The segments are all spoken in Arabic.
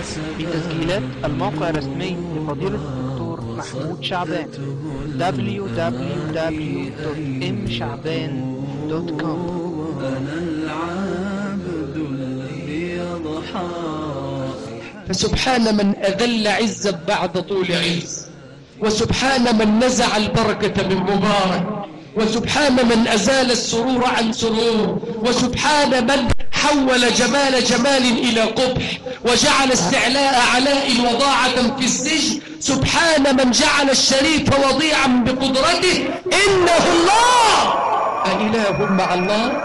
في تسجيلات الموقع الرسمي لفضيلة الدكتور محمود شعبان www.mshacban.com. أنا العبد الذي يضحى. فسبحان من أذل عزا بعد طول عز، وسبحان من نزع البركة من مبارك، وسبحان من أزال السرور عن سرور، وسبحان من حول جمال جمال إلى قبح، وجعل استعلاء علاء وضاعة في السجن. سبحان من جعل الشريف وضيعا بقدرته. إنه الله. أإله مع الله؟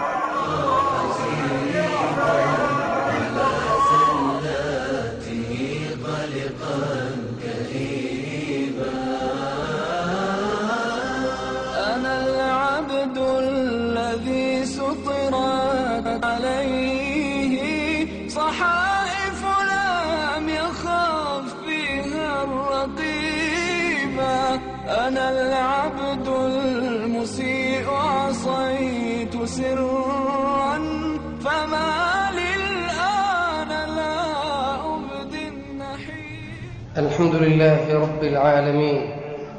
صحائف لم يخاف فيها الرقيبة. أنا العبد المسيء عصيت سرا، فما للآن لا أبدي النحيب. الحمد لله رب العالمين،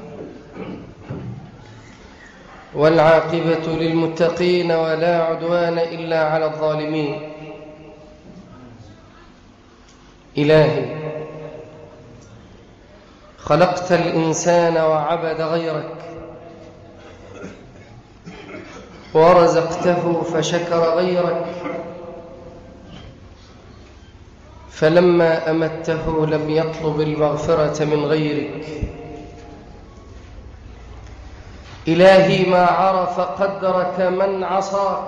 والعاقبة للمتقين ولا عدوان إلا على الظالمين. إلهي، خلقت الإنسان وعبد غيرك، ورزقته فشكر غيرك، فلما أمته لم يطلب المغفرة من غيرك. إلهي، ما عرف قدرك من عصاك.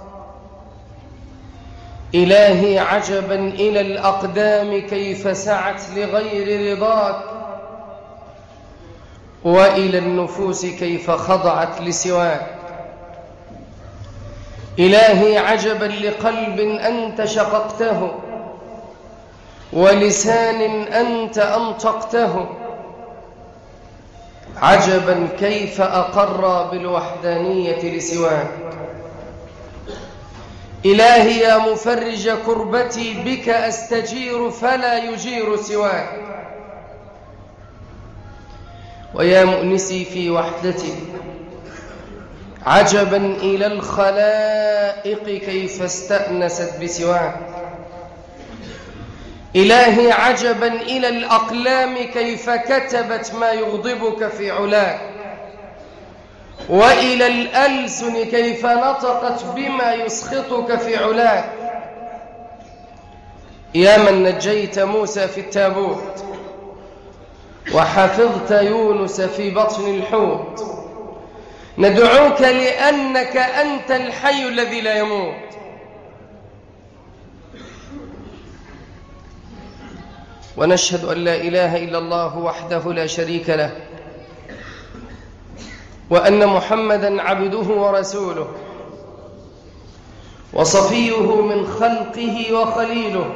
إلهي، عجبا إلى الأقدام كيف سعت لغير رضاك، وإلى النفوس كيف خضعت لسواك. إلهي، عجبا لقلب أنت شققته، ولسان أنت أنطقته. عجبا كيف أقر بالوحدانية لسواك. إلهي، يا مفرج كربتي بك أستجير فلا يجير سواك. ويا مؤنسي في وحدتي، عجبا إلى الخلائق كيف استأنست بسواك. إلهي، عجبا إلى الأقلام كيف كتبت ما يغضبك في علاك، وإلى الألسن كيف نطقت بما يسخطك في علاك. يا من نجيت موسى في التابوت، وحفظت يونس في بطن الحوت، ندعوك لأنك أنت الحي الذي لا يموت. ونشهد أن لا إله إلا الله وحده لا شريك له، وأن محمدًا عبده ورسوله، وصفيه من خلقه وخليله،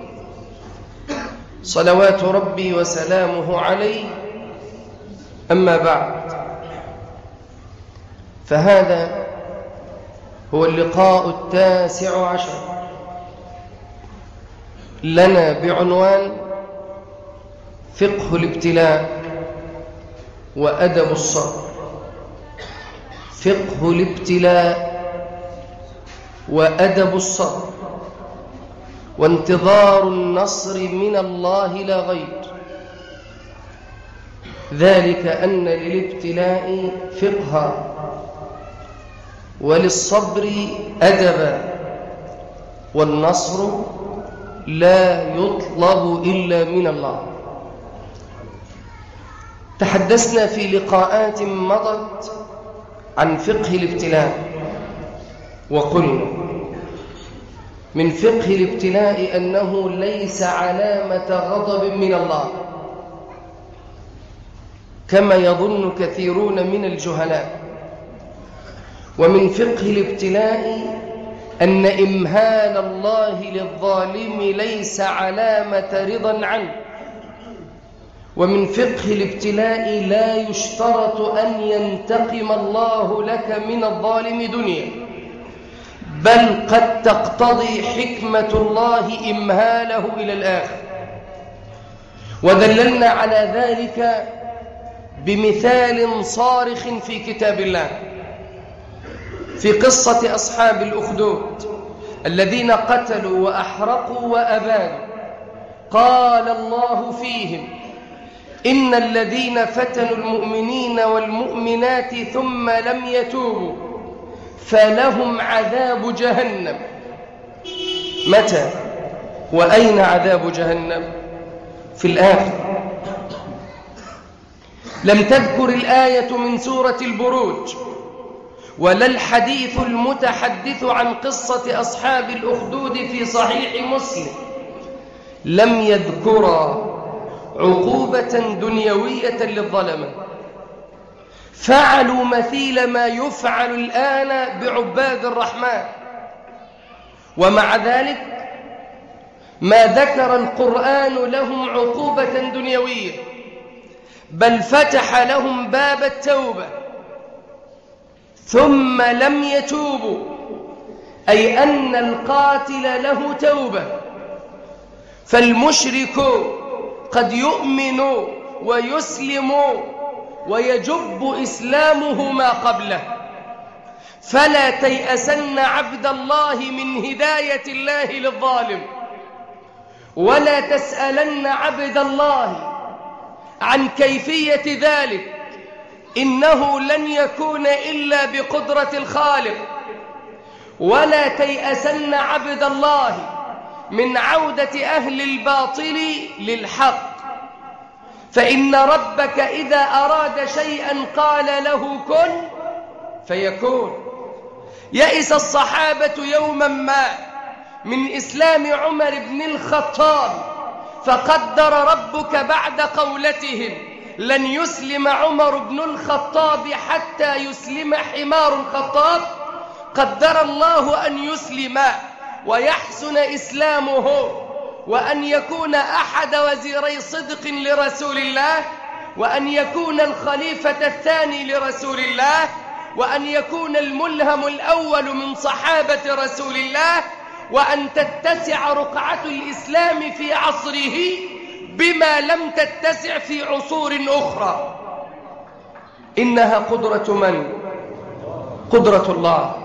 صلوات ربي وسلامه عليه. أما بعد، فهذا هو اللقاء 19 لنا بعنوان فقه الابتلاء وأدب الصبر. فقه الابتلاء وأدب الصبر، وانتظار النصر من الله لا غير. ذلك أن للابتلاء فقها، وللصبر أدبا، والنصر لا يطلب إلا من الله. تحدثنا في لقاءات مضت عن فقه الابتلاء، وقلنا من فقه الابتلاء أنه ليس علامة غضب من الله كما يظن كثيرون من الجهلاء. ومن فقه الابتلاء أن إمهال الله للظالم ليس علامة رضا عنه. ومن فقه الابتلاء لا يشترط أن ينتقم الله لك من الظالم دنيا، بل قد تقتضي حكمة الله إمهاله إلى الآخر. ودللنا على ذلك بمثال صارخ في كتاب الله في قصة أصحاب الأخدود الذين قتلوا وأحرقوا وأبادوا. قال الله فيهم: إن الذين فتنوا المؤمنين والمؤمنات ثم لم يتوبوا فلهم عذاب جهنم. متى وأين عذاب جهنم؟ في الآخر. لم تذكر الآية من سورة البروج ولا الحديث المتحدث عن قصة أصحاب الأخدود في صحيح مسلم لم يذكر عقوبة دنيوية للظلمة. فعلوا مثيل ما يفعل الآن بعباد الرحمن، ومع ذلك ما ذكر القرآن لهم عقوبة دنيوية، بل فتح لهم باب التوبة ثم لم يتوبوا، أي أن القاتل له توبة. فالمشرك قد يؤمن ويسلم ويجب إسلامه ما قبله، فلا تيأسن عبد الله من هداية الله للظالم، ولا تسألن عبد الله عن كيفية ذلك، إنه لن يكون إلا بقدرة الخالق. ولا تيأسن عبد الله من عودة أهل الباطل للحق، فإن ربك إذا أراد شيئا قال له كن فيكون. يئس الصحابة يوما ما من إسلام عمر بن الخطاب، فقدر ربك بعد قولتهم: لن يسلم عمر بن الخطاب حتى يسلم حمار الخطاب. قدر الله أن يسلم ويحسن إسلامه، وأن يكون أحد وزيري صدق لرسول الله، وأن يكون الخليفة الثاني لرسول الله، وأن يكون الملهم الأول من صحابة رسول الله، وأن تتسع رقعة الإسلام في عصره بما لم تتسع في عصور أخرى. إنها قدرة من؟ قدرة الله.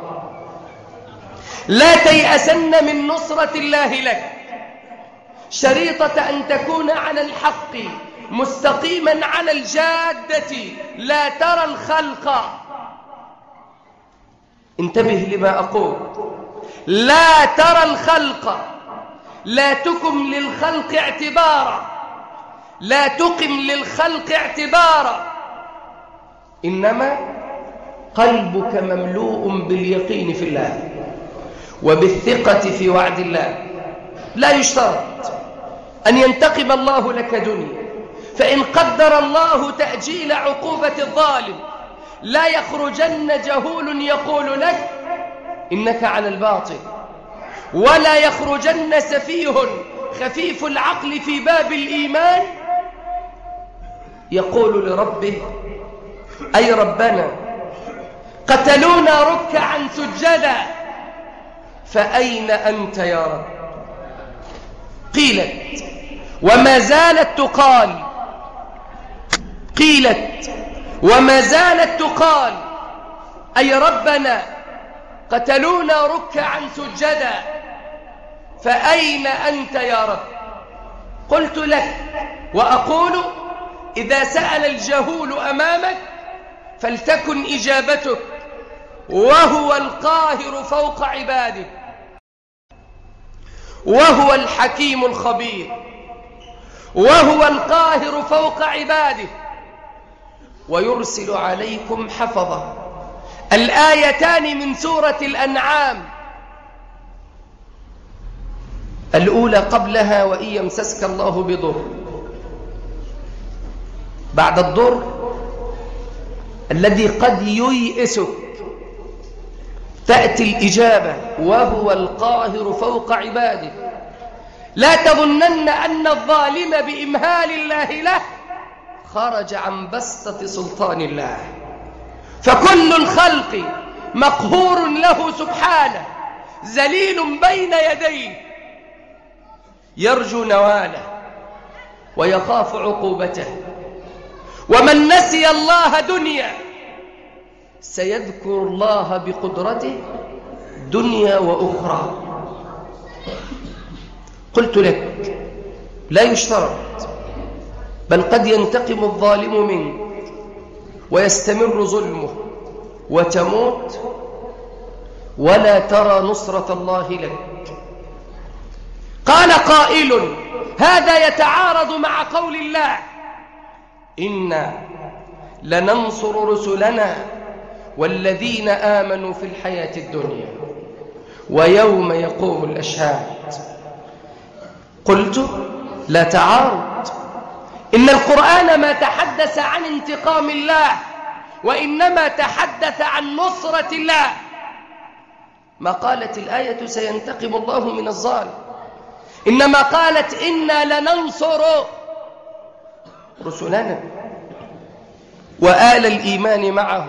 لا تيأسن من نصرة الله لك، شريطة أن تكون على الحق مستقيما على الجادة، لا ترى الخلق. انتبه لما أقول، لا ترى الخلق، لا تقم للخلق اعتبارا، لا تقم للخلق اعتبارا، إنما قلبك مملوء باليقين في الله وبالثقة في وعد الله. لا يشترط أن ينتقم الله لك دنيا، فإن قدر الله تأجيل عقوبة الظالم لا يخرجن جهول يقول لك إنك على الباطل، ولا يخرجن سفيه خفيف العقل في باب الإيمان يقول لربه: أي ربنا قتلونا ركعا سجدا فأين أنت يا رب؟ قيلت وما زالت تقال، قيلت وما زالت تقال: أي ربنا قتلونا ركعا سجدا فأين أنت يا رب؟ قلت لك وأقول: إذا سأل الجهول أمامك فلتكن إجابتك: وهو القاهر فوق عباده، وهو الحكيم الخبير، وهو القاهر فوق عباده، ويرسل عليكم حفظة. الآيتان من سورة الأنعام، الأولى قبلها: وإن يمسسك الله بضر. بعد الضر الذي قد ييئسك تأتي الإجابة: وهو القاهر فوق عباده. لا تظنن أن الظالم بإمهال الله له خرج عن بسطة سلطان الله، فكل الخلق مقهور له سبحانه، ذليل بين يديه، يرجو نواله. ويخاف عقوبته. ومن نسي الله دنيا سيذكر الله بقدرته دنيا وأخرى. قلت لك لا يشترط، بل قد ينتقم الظالم منك ويستمر ظلمه وتموت ولا ترى نصرة الله لك. قال قائل: هذا يتعارض مع قول الله: إنا لننصر رسلنا والذين آمنوا في الحياة الدنيا ويوم يقوم الأشهاد. قلت: لا تعارض، إن القرآن ما تحدث عن انتقام الله، وإنما تحدث عن نصرة الله. ما قالت الآية سينتقم الله من الظالم، إنما قالت إنا لننصر رسلنا وآل الإيمان معه.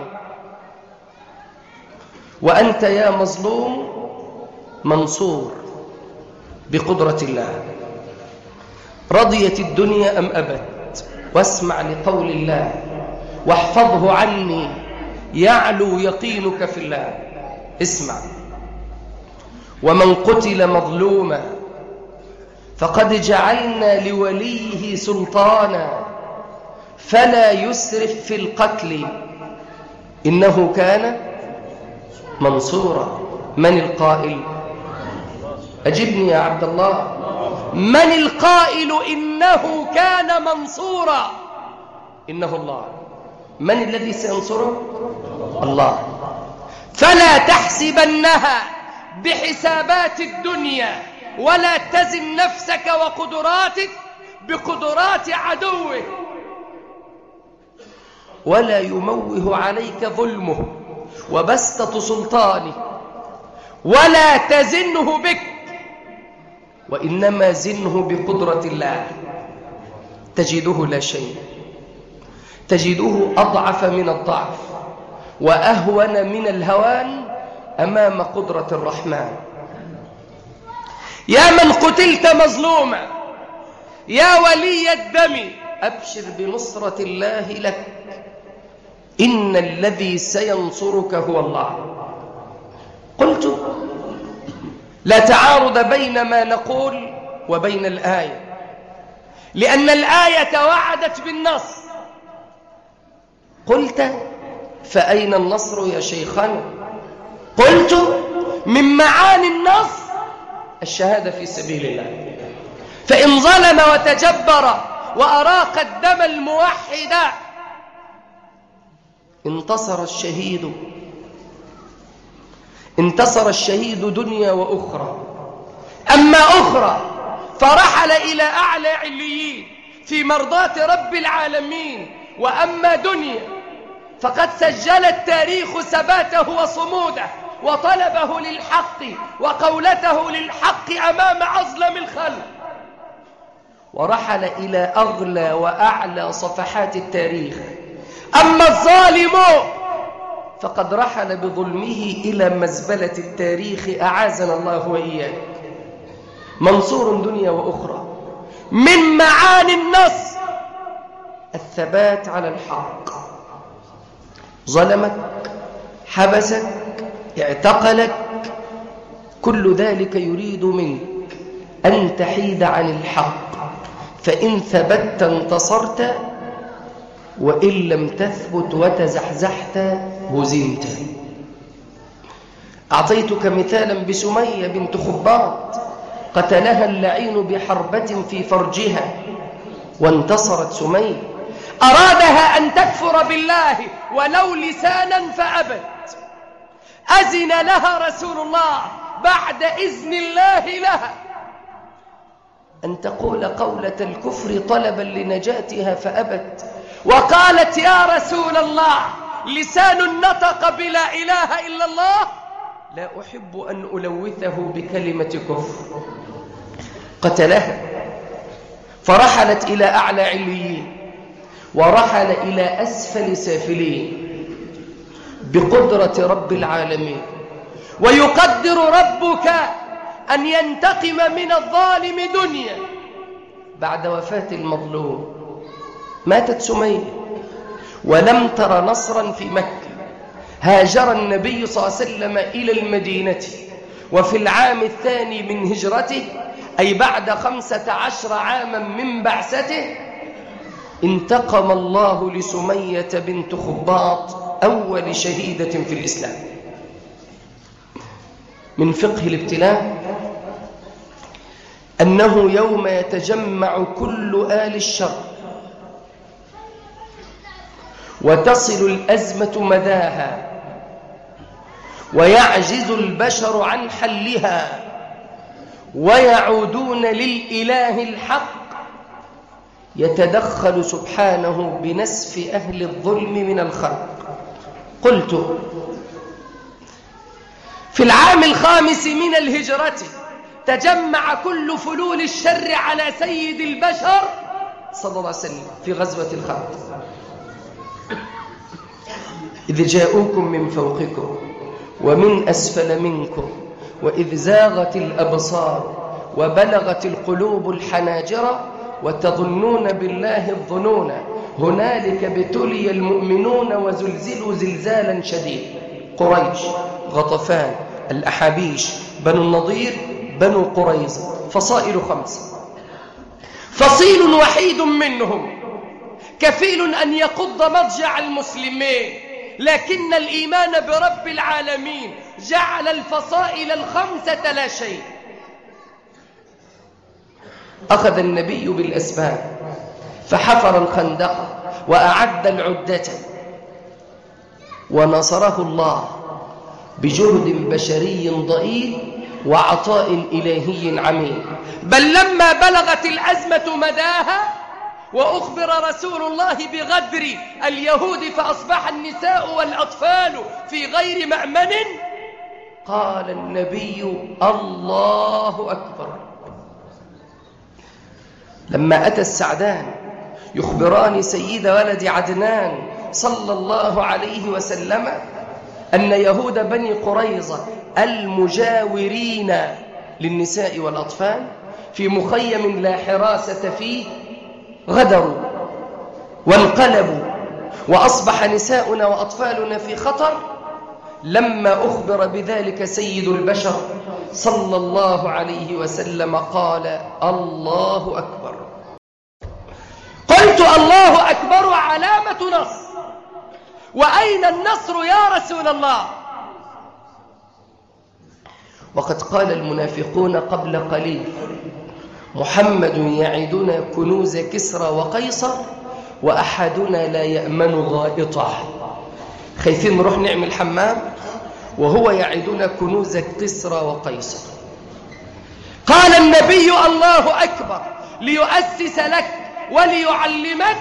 وأنت يا مظلوم منصور بقدرة الله. رضيت الدنيا أم أبت؟ واسمع لقول الله: واحفظه عني يعلو يقينك في الله. اسمع: ومن قتل مظلوما فقد جعلنا لوليه سلطانا فلا يسرف في القتل إنه كان منصورا. من القائل؟ أجبني يا عبد الله، من القائل إنه كان منصورا؟ إنه الله. من الذي سينصره؟ الله. فلا تحسبنها بحسابات الدنيا، ولا تزن نفسك وقدراتك بقدرات عدوه، ولا يموه عليك ظلمه وبسطة سلطانه، ولا تزنه بك، وإنما زنه بقدرة الله. تجده لا شيء، تجده أضعف من الضعف وأهون من الهوان أمام قدرة الرحمن. يا من قتلت مظلوما، يا ولي الدم، أبشر بنصرة الله لك، إن الذي سينصرك هو الله. قلت: لا تعارض بين ما نقول وبين الآية، لأن الآية وعدت بالنصر. قلت: فأين النصر يا شيخنا؟ قلت: من معاني النصر الشهادة في سبيل الله. فإن ظلم وتجبر وأراق الدم الموحد انتصر الشهيد، انتصر الشهيد دنيا وأخرى. أما أخرى فرحل إلى أعلى عليين في مرضاة رب العالمين. وأما دنيا فقد سجل التاريخ ثباته وصموده وطلبه للحق وقولته للحق أمام أظلم الخلق، ورحل إلى أغلى وأعلى صفحات التاريخ. أما الظالم فقد رحل بظلمه إلى مزبلة التاريخ، أعاذنا الله وإياك. منصور دنيا وأخرى. من معاني النصر الثبات على الحق. ظلمك، حبسك، اعتقلك، كل ذلك يريد منك أن تحيد عن الحق، فإن ثبت انتصرت، وإن لم تثبت وتزحزحت هزمت. أعطيتك مثالا بسمية بنت خباط، قتلها اللعين بحربة في فرجها وانتصرت سمية. أرادها أن تكفر بالله ولو لسانا فأبت. أذن لها رسول الله بعد إذن الله لها أن تقول قولة الكفر طلبا لنجاتها فأبت، وقالت: يا رسول الله، لسان نطق بلا إله إلا الله لا أحب أن ألوثه بكلمة كفر. قتلها، فرحلت إلى أعلى عليين ورحل إلى أسفل سافلين بقدرة رب العالمين. ويقدر ربك أن ينتقم من الظالم دنيا بعد وفاة المظلوم ماتت سمية ولم تر نصرا في مكة. هاجر النبي صلى الله عليه وسلم إلى المدينة، وفي العام الثاني من هجرته أي بعد 15 عاما من بعثته انتقم الله لسمية بنت خباط أول شهيدة في الإسلام. من فقه الابتلاء أنه يوم يتجمع كل آل الشر وتصل الأزمة مداها ويعجز البشر عن حلها ويعودون للإله الحق، يتدخل سبحانه بنسف أهل الظلم من الخلق. قلت في العام الخامس من الهجرة تجمع كل فلول الشر على سيد البشر صلى الله عليه وسلم في غزوة الخندق، إذ جاءوكم من فوقكم ومن أسفل منكم وإذ زاغت الأبصار وبلغت القلوب الحناجر وتظنون بالله الظنون هنالك ابتلي المؤمنون وزلزلوا زلزالا شديدا. قريش، غطفان، الأحابيش، بنو النضير، بنو قريظة، فصائل 5. فصيل وحيد منهم كفيل أن يقض مضجع المسلمين، لكن الإيمان برب العالمين جعل الفصائل 5 لا شيء. أخذ النبي بالأسباب فحفر الخندق وأعد العدة، ونصره الله بجهد بشري ضئيل وعطاء إلهي عميم. بل لما بلغت الأزمة مداها وأخبر رسول الله بغدر اليهود فأصبح النساء والأطفال في غير مأمن، قال النبي الله أكبر. لما أتى السعدان يخبران سيد ولد عدنان صلى الله عليه وسلم أن يهود بني قريظة المجاورين للنساء والأطفال في مخيم لا حراسة فيه غدروا وانقلبوا وأصبح نساؤنا وأطفالنا في خطر، لما أخبر بذلك سيد البشر صلى الله عليه وسلم قال الله أكبر. قلت الله أكبر علامة نصر، وأين النصر يا رسول الله؟ وقد قال المنافقون قبل قليل محمد يعدنا كنوز كسرى وقيصر وأحدنا لا يأمن غائطه. خايفين نروح نعمل حمام وهو يعدنا كنوز كسرى وقيصر. قال النبي الله أكبر ليؤسس لك وليعلمك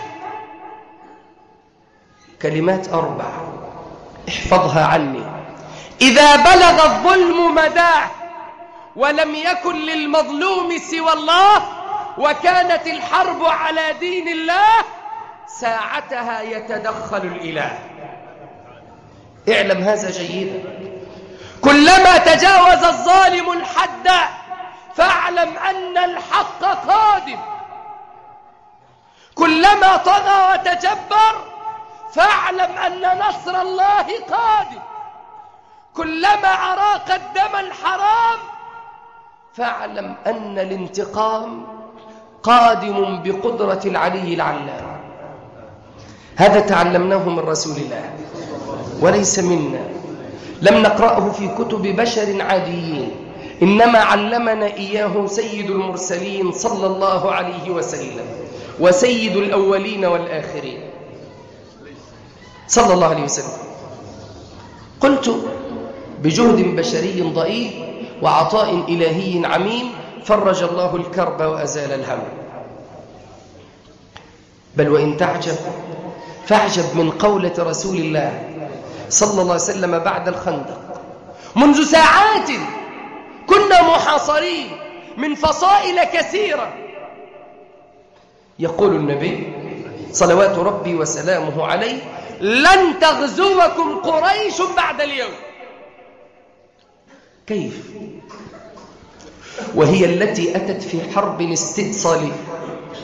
كلمات 4 احفظها عني: إذا بلغ الظلم مداه ولم يكن للمظلوم سوى الله وكانت الحرب على دين الله ساعتها يتدخل الإله. اعلم هذا جيدا، كلما تجاوز الظالم الحد فاعلم أن الحق قادم، كلما طغى وتجبر فاعلم أن نصر الله قادم، كلما أراق الدم الحرام فاعلم أن الانتقام قادم بقدرة العلي العلام. هذا تعلمناه من رسول الله وليس منا، لم نقرأه في كتب بشر عاديين، إنما علمنا إياه سيد المرسلين صلى الله عليه وسلم وسيد الأولين والآخرين صلى الله عليه وسلم. قلت بجهد بشري ضئيل وعطاء إلهي عميم فرج الله الكرب وأزال الهم. بل وإن تعجب فاعجب من قولة رسول الله صلى الله عليه وسلم بعد الخندق: منذ ساعات كنا محاصرين من فصائل كثيرة. يقول النبي صلوات ربي وسلامه عليه: لن تغزوكم قريش بعد اليوم. كيف وهي التي أتت في حرب استئصالية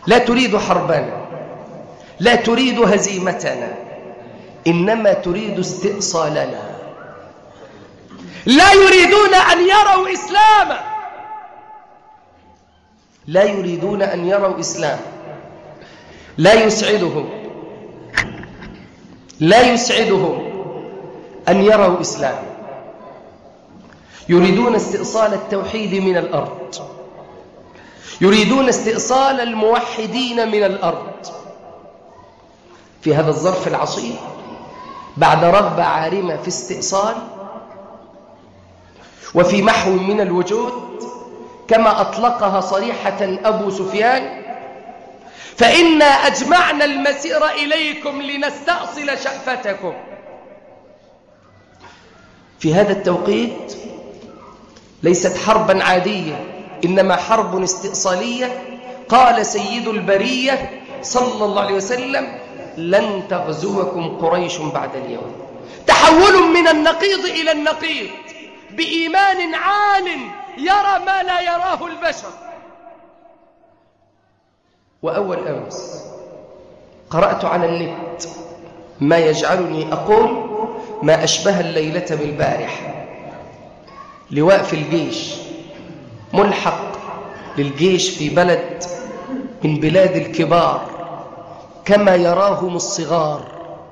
لا تريد حربنا، لا تريد هزيمتنا، إنما تريد استئصالنا. لا يريدون أن يروا إسلاما، لا يريدون أن يروا إسلام. لا يسعدهم أن يروا إسلام. يريدون استئصال التوحيد من الأرض، يريدون استئصال الموحدين من الأرض. في هذا الظرف العصيب، بعد رغبة عارمة في استئصال وفي محو من الوجود كما أطلقها صريحة أبو سفيان، فإنا أجمعنا المسير إليكم لنستأصل شأفتكم. في هذا التوقيت ليست حربا عادية، إنما حرب استئصالية. قال سيد البرية صلى الله عليه وسلم: لن تغزوكم قريش بعد اليوم. تحول من النقيض إلى النقيض بإيمان عال يرى ما لا يراه البشر. وأول أمس قرأت على النت ما يجعلني أقول ما أشبه الليلة بالبارحة. لواء في الجيش ملحق للجيش في بلد من بلاد الكبار كما يراهم الصغار،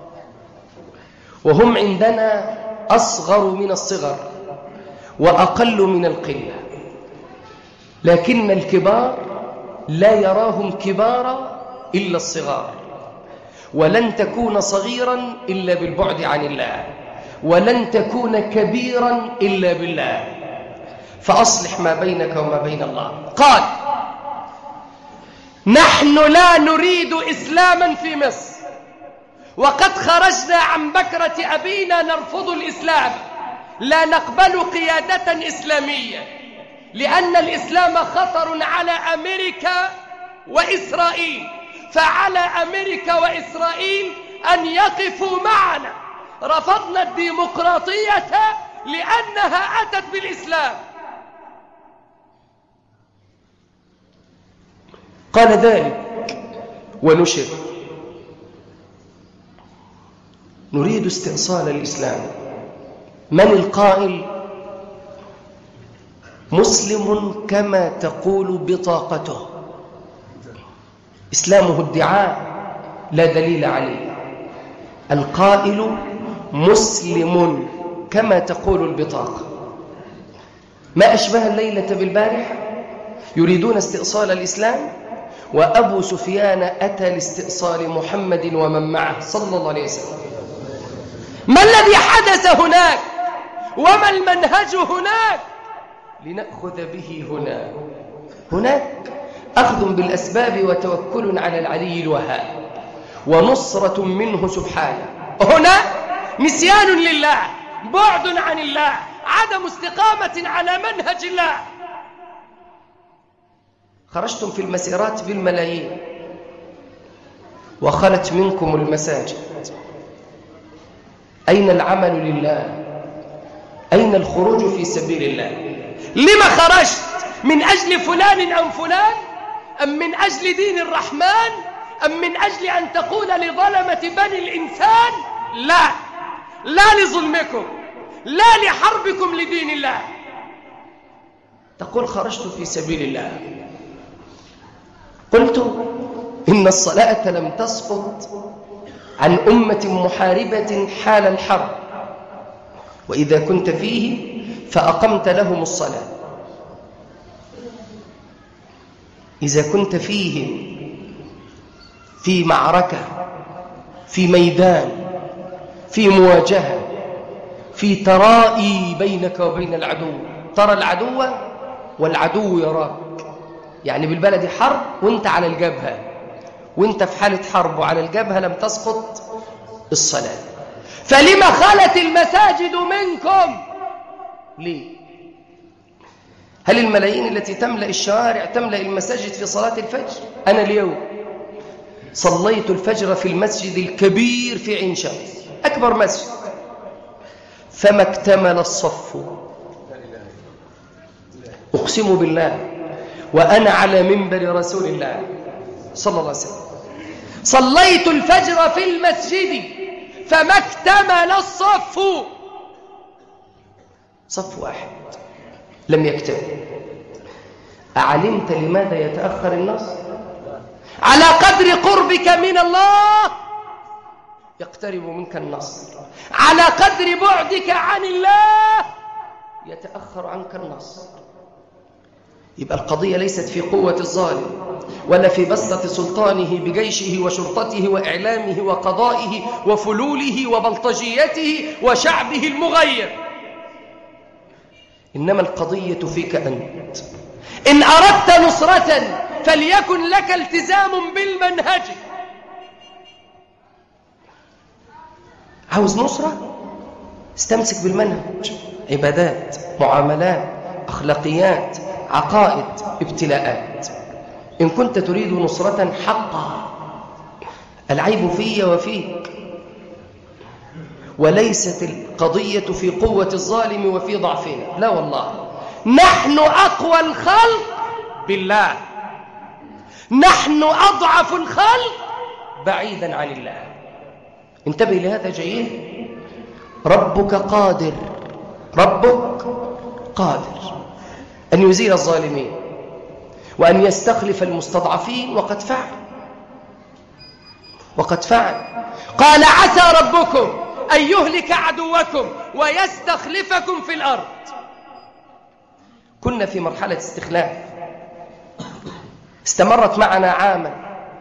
وهم عندنا أصغر من الصغر وأقل من القلة، لكن الكبار لا يراهم كبارا إلا الصغار. ولن تكون صغيرا إلا بالبعد عن الله، ولن تكون كبيرا إلا بالله، فأصلح ما بينك وما بين الله. قال: نحن لا نريد إسلاما في مصر، وقد خرجنا عن بكرة أبينا نرفض الإسلام، لا نقبل قيادة إسلامية، لأن الإسلام خطر على أمريكا وإسرائيل، فعلى أمريكا وإسرائيل أن يقفوا معنا. رفضنا الديمقراطية لأنها أتت بالإسلام. قال ذلك ونشر: نريد استئصال الإسلام. من القائل؟ مسلم كما تقول بطاقته، إسلامه ادعاء لا دليل عليه. القائل مسلم كما تقول البطاقة. ما أشبه الليلة بالبارحة. يريدون استئصال الإسلام، وأبو سفيان أتى لاستئصال محمد ومن معه صلى الله عليه وسلم. ما الذي حدث هناك؟ وما المنهج هناك؟ لنأخذ به هناك أخذ بالأسباب وتوكل على العلي الوهاب ونصرة منه سبحانه. هنا نسيان لله، بعد عن الله، عدم استقامة على منهج الله. خرجتم في المسيرات بالملايين، وخلت منكم المساجد. أين العمل لله؟ أين الخروج في سبيل الله؟ لما خرجت؟ من أجل فلان أم فلان؟ أم من أجل دين الرحمن؟ أم من أجل أن تقول لظلمة بني الإنسان؟ لا لظلمكم، لا لحربكم لدين الله. تقول خرجت في سبيل الله. قلت إن الصلاة لم تسقط عن أمة محاربة حال الحرب، وإذا كنت فيه فأقمت لهم الصلاة. إذا كنت فيه في معركة، في ميدان، في مواجهة، في ترائي بينك وبين العدو، ترى العدو والعدو يراك، يعني بالبلد حرب وانت على الجبهة، وانت في حالة حرب وعلى الجبهة، لم تسقط الصلاة. فلما خلت المساجد منكم؟ ليه؟ هل الملايين التي تملأ الشوارع تملأ المساجد في صلاة الفجر؟ أنا اليوم صليت الفجر في المسجد الكبير في عين شمس، أكبر مسجد، فما اكتمل الصف. أقسم بالله وأنا على منبر رسول الله صلى الله عليه وسلم: صليت الفجر في المسجد فما اكتمل الصف، صف واحد لم يكتمل. أعلمت لماذا يتأخر النصر؟ على قدر قربك من الله يقترب منك النصر، على قدر بعدك عن الله يتأخر عنك النصر. يبقى القضية ليست في قوة الظالم ولا في بسطة سلطانه بجيشه وشرطته وإعلامه وقضائه وفلوله وبلطجيته وشعبه المغير، إنما القضية فيك أنت. إن أردت نصرة فليكن لك التزام بالمنهج. عاوز نصرة؟ استمسك بالمنهج، عبادات، معاملات، أخلاقيات، عقائد، ابتلاءات. إن كنت تريد نصرة حقا، العيب في وفيك، وليست القضية في قوة الظالم وفي ضعفنا، لا والله. نحن أقوى الخلق بالله، نحن أضعف الخلق بعيدا عن الله. انتبه لهذا جيد. ربك قادر، ربك قادر أن يزيل الظالمين وأن يستخلف المستضعفين، وقد فعل، وقد فعل. قال: عسى ربكم أن يهلك عدوكم ويستخلفكم في الأرض. كنا في مرحلة استخلاف استمرت معنا عاما،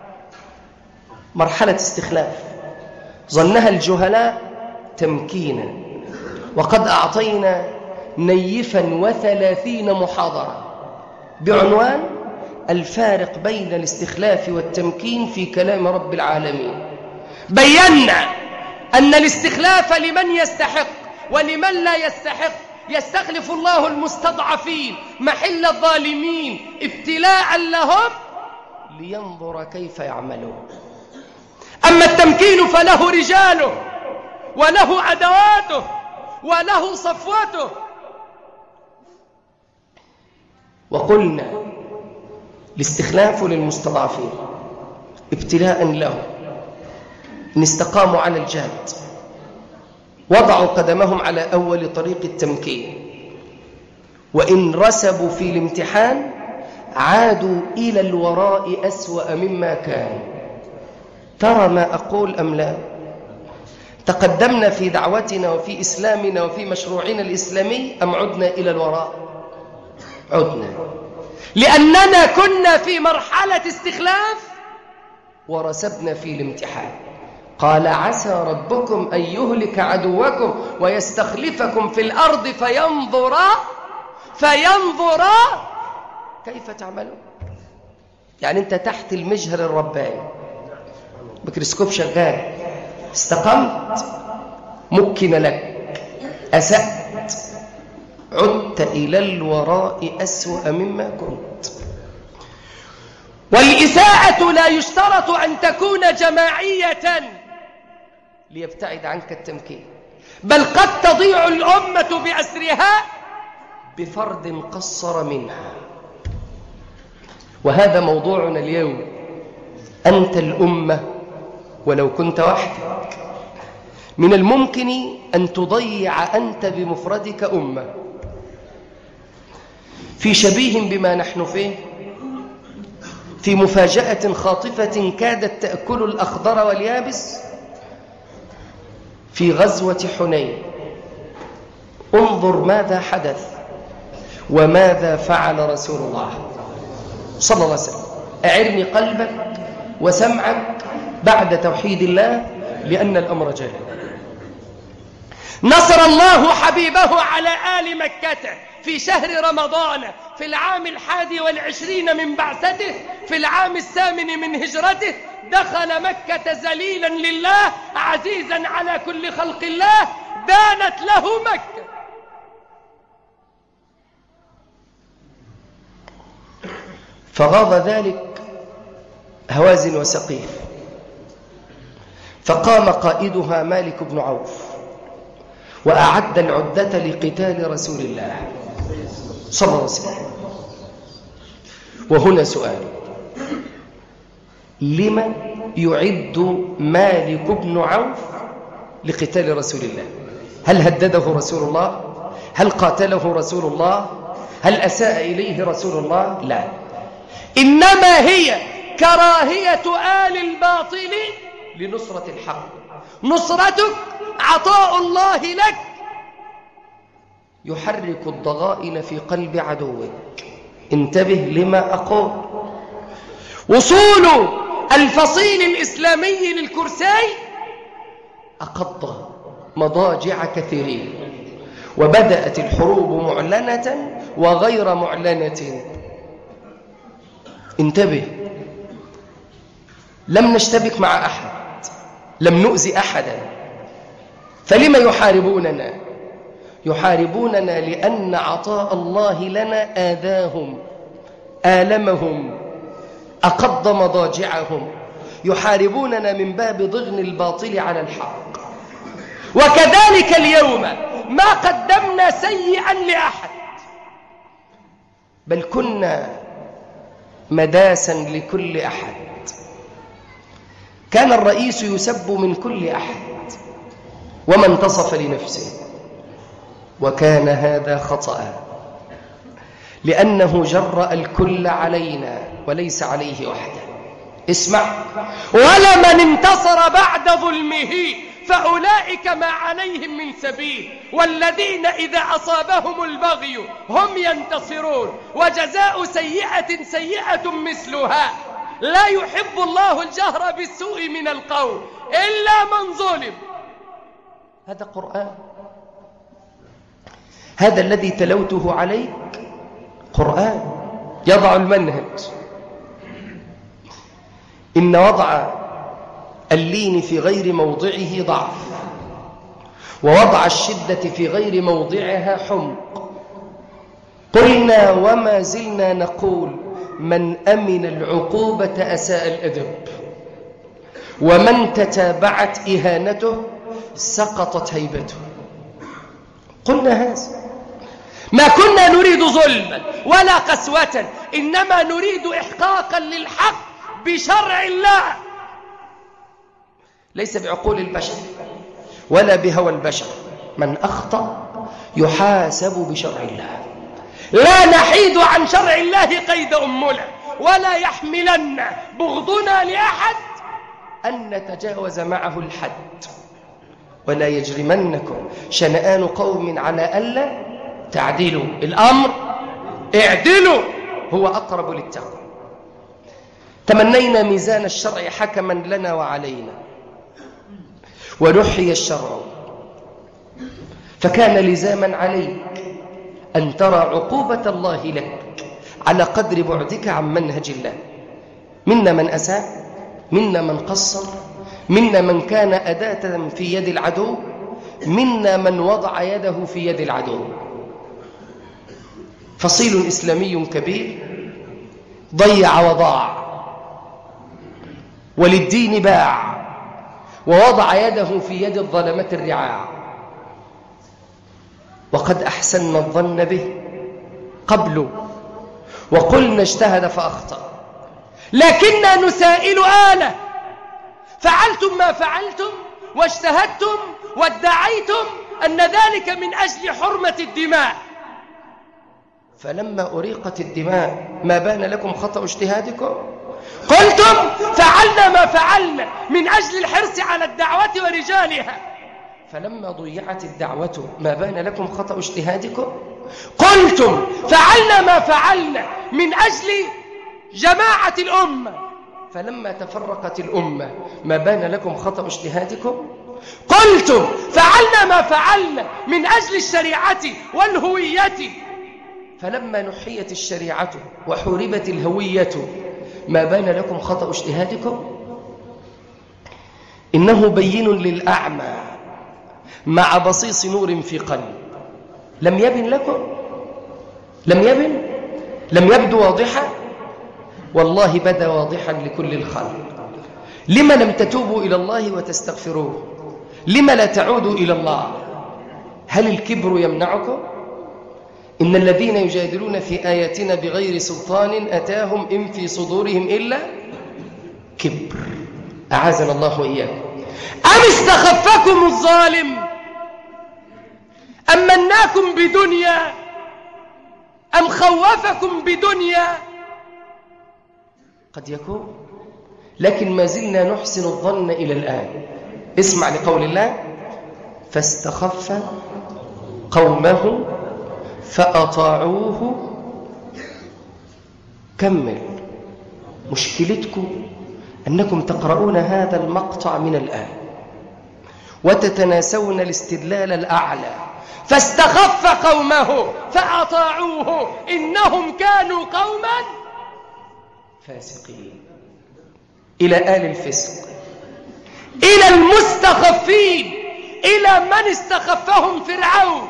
مرحلة استخلاف ظنها الجهلاء تمكينا، وقد أعطينا نيفا 30 محاضرة بعنوان الفارق بين الاستخلاف والتمكين في كلام رب العالمين. بينا أن الاستخلاف لمن يستحق ولمن لا يستحق. يستخلف الله المستضعفين محل الظالمين ابتلاء لهم لينظر كيف يعملون. أما التمكين فله رجاله وله أدواته وله صفوته. وقلنا الاستخلاف للمستضعفين ابتلاء لهم، إن استقاموا على الجاد وضعوا قدمهم على أول طريق التمكين، وإن رسبوا في الامتحان عادوا إلى الوراء أسوأ مما كان. ترى ما أقول أم لا؟ تقدمنا في دعوتنا وفي إسلامنا وفي مشروعنا الإسلامي أم عدنا إلى الوراء؟ عدنا، لأننا كنا في مرحلة استخلاف ورسبنا في الامتحان. قال: عسى ربكم أن يهلك عدوكم ويستخلفكم في الأرض فينظر كيف تعملون. يعني أنت تحت المجهر الرباني، ميكروسكوب شغال، استقمت مكن لك، أسأت عدت إلى الوراء أسوأ مما كنت. والإساءة لا يشترط أن تكون جماعية ليبتعد عنك التمكين، بل قد تضيع الأمة بأسرها بفرد قصر منها. وهذا موضوعنا اليوم. أنت الأمة ولو كنت وحدك، من الممكن أن تضيع أنت بمفردك أمة. في شبيه بما نحن فيه، في مفاجأة خاطفة كادت تأكل الأخضر واليابس في غزوة حنين. انظر ماذا حدث وماذا فعل رسول الله صلى الله عليه وسلم. أعرني قلبك وسمعك بعد توحيد الله، لأن الأمر جاي. نصر الله حبيبه على آل مكة في شهر رمضان في العام 21 من بعثته، في العام 8 من هجرته. دخل مكة ذليلا لله عزيزا على كل خلق الله، دانت له مكة. فغاض ذلك هوازن وسقيف، فقام قائدها مالك بن عوف وأعد العدة لقتال رسول الله صلى الله عليه وسلم. وهنا سؤال: لما يعد مالك بن عوف لقتال رسول الله؟ هل هدده رسول الله؟ هل قاتله رسول الله؟ هل أساء إليه رسول الله؟ لا، إنما هي كراهية آل الباطل لنصرة الحق. نصرتك عطاء الله لك يحرك الضغائن في قلب عدوك. انتبه لما أقول. وصول الفصيل الإسلامي للكرسي أقض مضاجع كثيرين، وبدأت الحروب معلنة وغير معلنة. انتبه، لم نشتبك مع أحد، لم نؤذي أحدا، فلما يحاربوننا؟ يحاربوننا لأن عطاء الله لنا آذاهم، آلمهم، أقض مضاجعهم. يحاربوننا من باب ضغن الباطل على الحق. وكذلك اليوم ما قدمنا سيئا لأحد، بل كنا مداسا لكل أحد. كان الرئيس يسب من كل أحد وما انتصف لنفسه، وكان هذا خطأ، لأنه جرأ الكل علينا وليس عليه وحده. اسمع، ولمن انتصر بعد ظلمه فأولئك ما عليهم من سبيل، والذين إذا أصابهم البغي هم ينتصرون، وجزاء سيئة سيئة مثلها، لا يحب الله الجهر بالسوء من القول إلا من ظلم. هذا قرآن، هذا الذي تلوته عليك قرآن يضع المنهج. إن وضع اللين في غير موضعه ضعف، ووضع الشدة في غير موضعها حمق. قلنا وما زلنا نقول: من أمن العقوبة أساء الأدب، ومن تتابعت إهانته سقطت هيبته. قلنا هذا، ما كنا نريد ظلما ولا قسوة، إنما نريد إحقاقا للحق بشرع الله، ليس بعقول البشر ولا بهوى البشر. من أخطأ يحاسب بشرع الله، لا نحيد عن شرع الله قيد أمنا، ولا يحملن بغضنا لأحد أن نتجاوز معه الحد. ولا يجرمنكم شنآن قوم على ألا تعدلوا، الأمر اعدلوا هو أقرب للتقوى. تمنينا ميزان الشرع حكما لنا وعلينا، ونحي الشرع، فكان لزاما عليك أن ترى عقوبة الله لك على قدر بعدك عن منهج الله. منا من أساء، منا من قصر، منا من كان أداة في يد العدو، منا من وضع يده في يد العدو. فصيل إسلامي كبير ضيع وضاع، وللدين باع، ووضع يده في يد الظلمة الرعاع. وقد أحسننا الظن به قبل، وقلنا اجتهد فأخطأ، لكننا نسائل آله: فعلتم ما فعلتم واجتهدتم وادعيتم أن ذلك من أجل حرمة الدماء، فلما أريقت الدماء ما بان لكم خطأ اجتهادكم؟ قلتم فعلنا ما فعلنا من أجل الحرص على الدعوة ورجالها، فلما ضيعت الدعوة ما بان لكم خطأ اجتهادكم؟ قلتم فعلنا ما فعلنا من أجل جماعة الأمة، فلما تفرقت الأمة ما بان لكم خطأ اجتهادكم؟ قلتم فعلنا ما فعلنا من أجل الشريعة والهوية، فلما نحيت الشريعة وحوربت الهوية ما بان لكم خطأ اجتهادكم؟ إنه بين للأعمى مع بصيص نور في قلب. لم يبن لكم؟ لم يبدو واضحا؟ والله بدا واضحا لكل الخلق. لما لم تتوبوا إلى الله وتستغفروه؟ لما لا تعودوا إلى الله؟ هل الكبر يمنعكم؟ إن الذين يجادلون في آياتنا بغير سلطان أتاهم إن في صدورهم إلا كبر. أعاذنا الله وإياكم. أم استخفكم الظالم أم مناكم بدنيا أم خوفكم بدنيا؟ قد يكون، لكن ما زلنا نحسن الظن إلى الآن. اسمع لقول الله: فاستخف قومه فأطاعوه. كمل. مشكلتكم أنكم تقرؤون هذا المقطع من الآن وتتناسون الاستدلال الأعلى. فاستخف قومه فأطاعوه إنهم كانوا قوما فاسقين. إلى آل الفسق، إلى المستخفين، إلى من استخفهم فرعون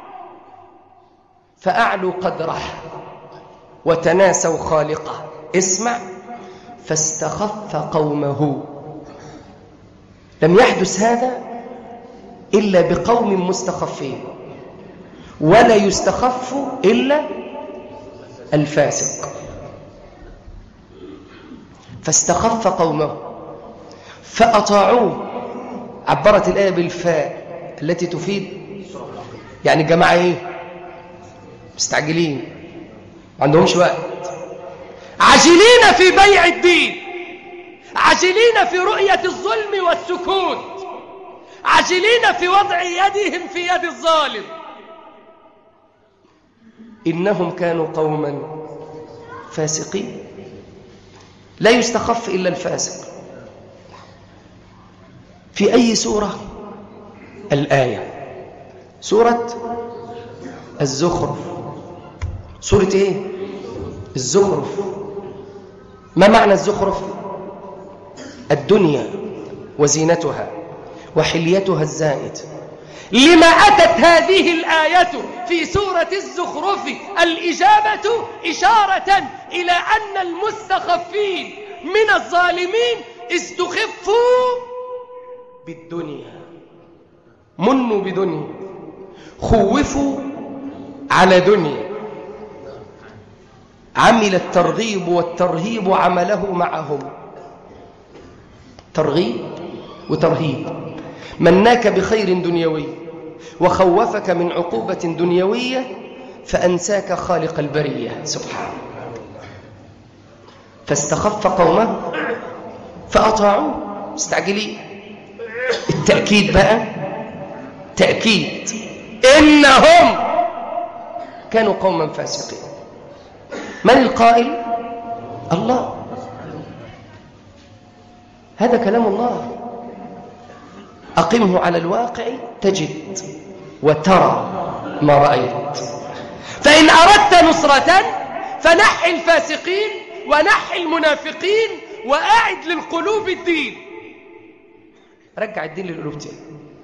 فأعلوا قدره وتناسوا خالقه. اسمع: فاستخف قومه. لم يحدث هذا إلا بقوم مستخفين، ولا يستخف إلا الفاسق. فاستخف قومه فأطاعوه. عبرت الآية بالفاء التي تفيد يعني جماعة إيه؟ مستعجلين، ما عندهمش وقت، عاجلين في بيع الدين، عاجلين في رؤية الظلم والسكوت، عاجلين في وضع يدهم في يد الظالم. إنهم كانوا قوما فاسقين. لا يستخف إلا الفاسق. في أي سورة؟ الآية سورة الزخرف. سورة إيه؟ الزخرف. ما معنى الزخرف؟ الدنيا وزينتها وحليتها الزائد. لما أتت هذه الآية في سورة الزخرف؟ الإجابة إشارة إلى أن المستخفين من الظالمين استخفوا بالدنيا، منوا بدنيا، خوفوا على دنيا. عمل الترغيب والترهيب عمله معهم. ترغيب وترهيب. مناك بخير دنيوي وخوفك من عقوبة دنيوية فأنساك خالق البرية سبحانه. فاستخف قومه فأطاعوه. مستعجلين. التأكيد بقى تأكيد إنهم كانوا قوما فاسقين. من القائل؟ الله. هذا كلام الله. أقمه على الواقع تجد وترى ما رأيت. فإن أردت نصرة فنحي الفاسقين ونحي المنافقين وأعد للقلوب الدين. رجع الدين للقلوب تاني.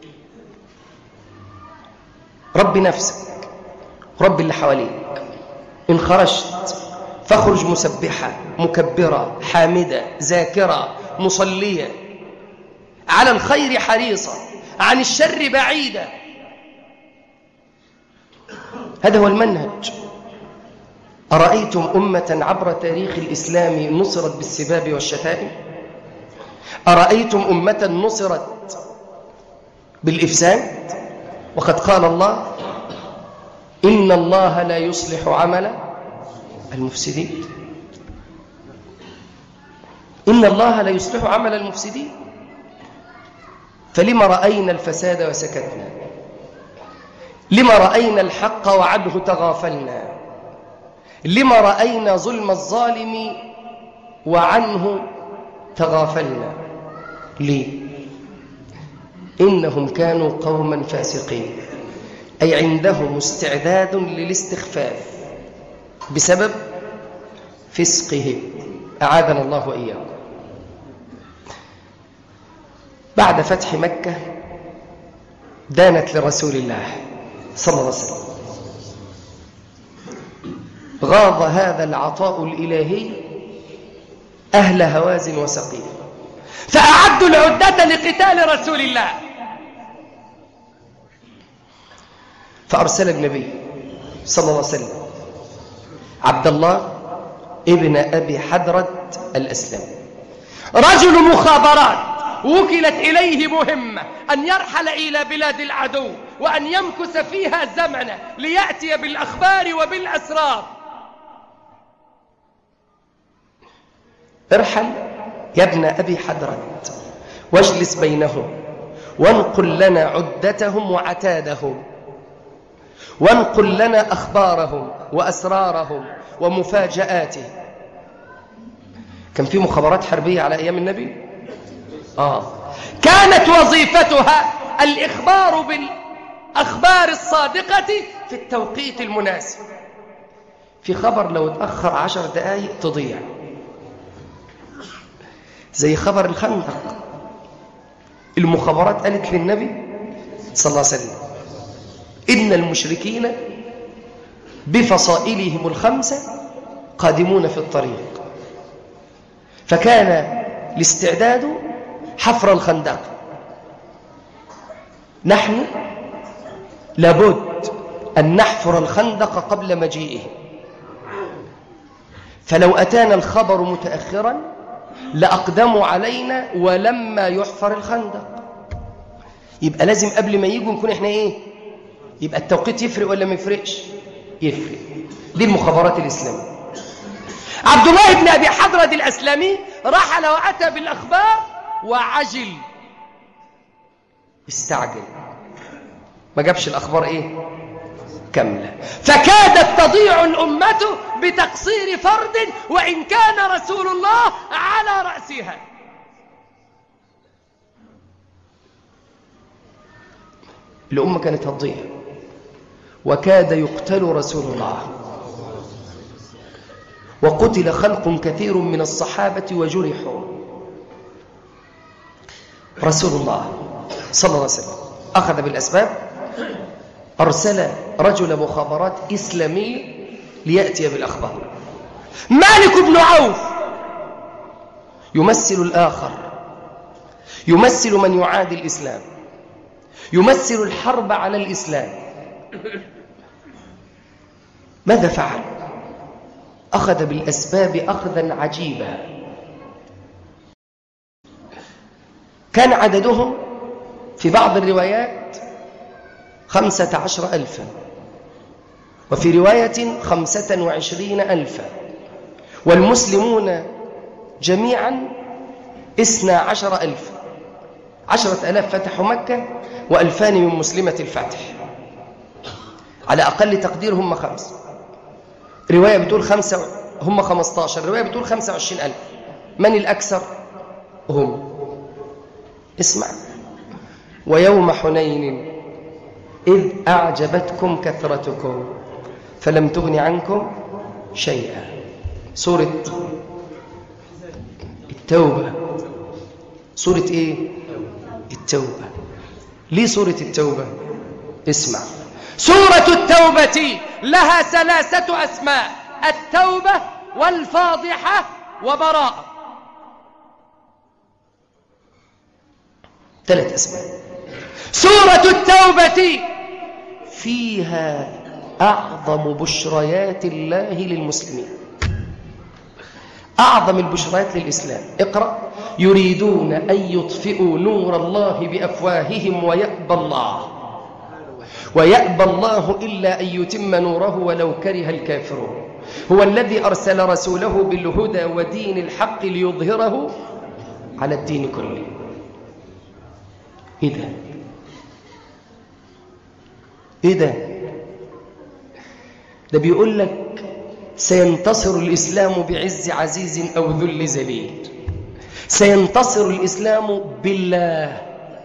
رب نفسك، رب اللي حواليك. إن خرجت فاخرج مسبحة مكبرة حامدة ذاكرة مصلية، على الخير حريصة، عن الشر بعيدة. هذا هو المنهج. أرأيتم أمة عبر تاريخ الإسلام نصرت بالسباب والشتائم؟ أرأيتم أمة نصرت بالإفساد؟ وقد قال الله: إن الله لا يصلح عمل المفسدين. إن الله لا يصلح عمل المفسدين. فلما رأينا الفساد وسكتنا؟ لما رأينا الحق وعنه تغافلنا؟ لما رأينا ظلم الظالم وعنه تغافلنا؟ ليه؟ إنهم كانوا قوما فاسقين، أي عندهم استعداد للاستخفاف بسبب فسقهم. أعاذنا الله وإياكم. بعد فتح مكة دانت لرسول الله صلى الله عليه وسلم. غاض هذا العطاء الإلهي أهل هوازن وسقيف، فأعدوا العدة لقتال رسول الله. فأرسل النبي صلى الله عليه وسلم عبد الله ابن أبي حدرد الأسلم رجل مخابرات وكلت إليه مهمة أن يرحل إلى بلاد العدو وأن يمكث فيها زمنا ليأتي بالأخبار وبالأسرار. ارحل يا ابن أبي حدرد واجلس بينهم وانقل لنا عدتهم وعتادهم، وانقل لنا أخبارهم وأسرارهم ومفاجآتهم. كان في مخابرات حربية على أيام النبي؟ كانت وظيفتها الإخبار بالأخبار الصادقة في التوقيت المناسب. في خبر لو اتأخر 10 دقائق تضيع، زي خبر الخندق. المخابرات قالت للنبي صلى الله عليه وسلم إن المشركين بفصائلهم ال5 قادمون في الطريق، فكان الاستعداد حفر الخندق. نحن لابد أن نحفر الخندق قبل مجيئه، فلو أتانا الخبر متأخرا لأقدموا علينا ولما يحفر الخندق. يبقى لازم قبل ما يجوا نكون احنا ايه؟ يبقى التوقيت يفرق ولا ما يفرقش؟ يفرق. دي المخابرات الإسلامية. عبد الله بن أبي حدرد الأسلمي رحل وأتى بالأخبار وعجل، استعجل، ما جابش الأخبار ايه؟ كاملة، فكادت تضيع الأمة بتقصير فرد وإن كان رسول الله على رأسها. الأمة كانت هتضيع، وكاد يقتل رسول الله، وقتل خلق كثير من الصحابة وجرحوا. رسول الله صلى الله عليه وسلم أخذ بالأسباب، أرسل رجل مخابرات إسلامي ليأتي بالأخبار. مالك بن عوف يمثل الآخر، يمثل من يعادي الإسلام، يمثل الحرب على الإسلام. ماذا فعل؟ أخذ بالأسباب أخذا عجيبا. كان عددهم في بعض الروايات 15,000، وفي رواية 25,000، والمسلمون جميعا 12,000. 10,000 فتحوا مكة و2,000 من مسلمة الفتح، على أقل تقدير هم 5. رواية بتقول 5 هم 15، رواية بتقول 25,000. من الأكثر؟ هم. اسمع: ويوم حنين إذ أعجبتكم كثرتكم فلم تغن عنكم شيئا. سورة التوبة. سورة إيه؟ التوبة. ليه سورة التوبة؟ اسمع: سورة التوبة لها 3 أسماء: التوبة والفاضحة وبراءة. 3 أسماء. سورة التوبة فيها أعظم بشريات الله للمسلمين، أعظم البشريات للإسلام. اقرأ: يريدون أن يطفئوا نور الله بأفواههم ويأبى الله إلا أن يتم نوره ولو كره الكافرون. هو الذي أرسل رسوله بالهدى ودين الحق ليظهره على الدين كله. إيه ده؟ ده بيقول لك سينتصر الإسلام بعز عزيز أو ذل ذليل. سينتصر الإسلام بالله.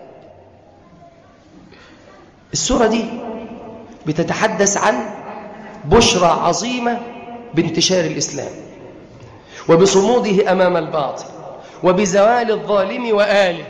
السورة دي بتتحدث عن بشرى عظيمة بانتشار الإسلام وبصموده أمام الباطل وبزوال الظالم وآله.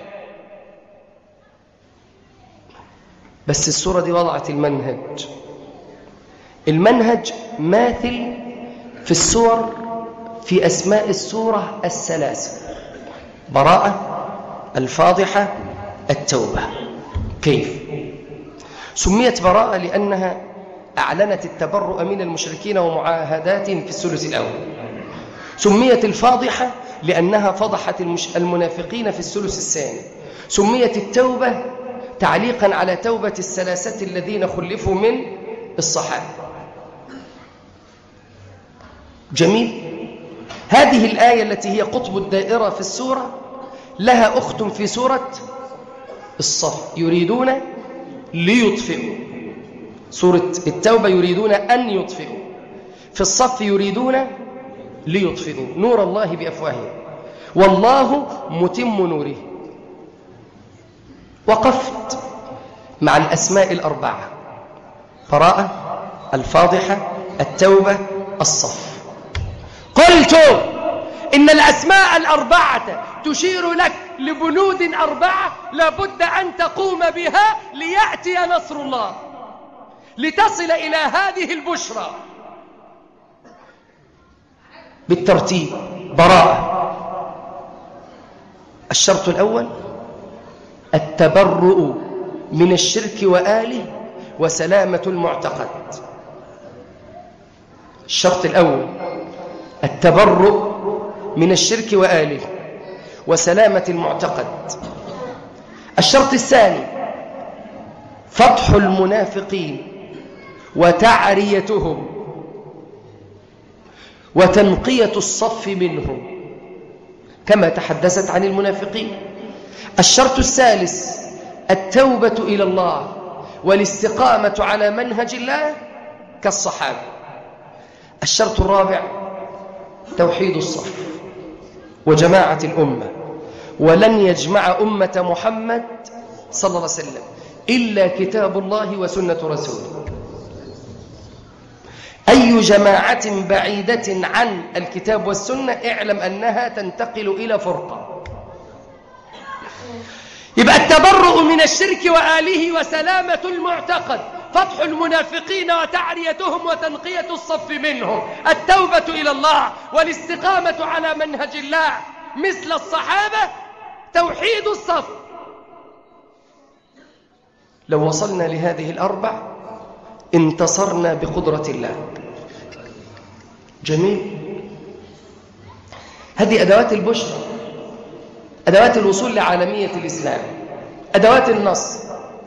بس السورة دي وضعت المنهج. المنهج ماثل في السور في أسماء السورة 3: براءة، الفاضحة، التوبة. كيف؟ سميت براءة لأنها أعلنت التبرؤ من المشركين ومعاهداتهم في الثلث الأول. سميت الفاضحة لأنها فضحت المنافقين في الثلث الثاني. سميت التوبة تعليقا على توبة الثلاثة الذين خلفوا من الصحابة. جميل. هذه الآية التي هي قطب الدائرة في السورة لها أخت في سورة الصف، يريدون ليطفئوا. سورة التوبة يريدون أن يطفئوا، في الصف يريدون ليطفئوا نور الله بأفواههم والله متم نوره. وقفت مع الأسماء الأربعة: براءة، الفاضحة، التوبة، الصف. قلت إن الأسماء الأربعة تشير لك لبنود أربعة لابد أن تقوم بها ليأتي نصر الله، لتصل إلى هذه البشرى بالترتيب. براءة، الشرط الأول التبرؤ من الشرك وآله وسلامة المعتقد. الشرط الأول التبرؤ من الشرك وآله وسلامة المعتقد. الشرط الثاني فتح المنافقين وتعريتهم وتنقية الصف منهم كما تحدثت عن المنافقين. الشرط الثالث التوبة إلى الله والاستقامة على منهج الله كالصحابة. الشرط الرابع توحيد الصف وجماعة الأمة، ولن يجمع أمة محمد صلى الله عليه وسلم إلا كتاب الله وسنة رسوله. أي جماعة بعيدة عن الكتاب والسنة اعلم أنها تنتقل إلى فرقة. يبقى التبرؤ من الشرك وآله وسلامة المعتقد، فتح المنافقين وتعريتهم وتنقية الصف منهم، التوبة إلى الله والاستقامة على منهج الله مثل الصحابة، توحيد الصف. لو وصلنا لهذه الأربع انتصرنا بقدرة الله. جميل. هذه أدوات البشرى، أدوات الوصول لعالمية الإسلام، أدوات النصر.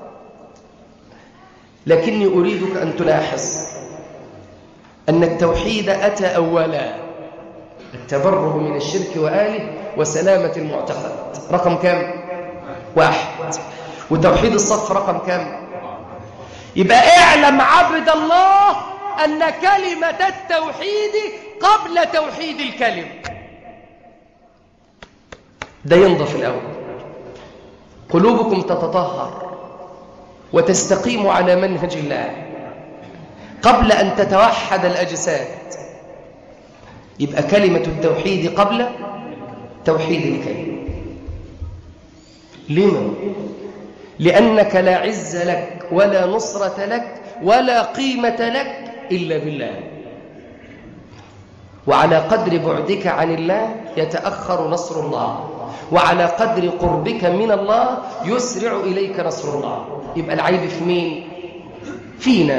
لكني أريدك أن تلاحظ أن التوحيد أتى أولا، التبرؤ من الشرك وآله وسلامة المعتقد رقم كم؟ 1. وتوحيد الصف رقم كم؟ يبقى اعلم عبد الله أن كلمة التوحيد قبل توحيد الكلم. ده ينضف الأول، قلوبكم تتطهر وتستقيم على منهج الله قبل أن تتوحد الأجساد. يبقى كلمة التوحيد قبل توحيد الكلم. لما؟ لأنك لا عز لك ولا نصرة لك ولا قيمة لك إلا بالله، وعلى قدر بعدك عن الله يتأخر نصر الله، وعلى قدر قربك من الله يسرع إليك نصر الله. يبقى العيب في مين؟ فينا.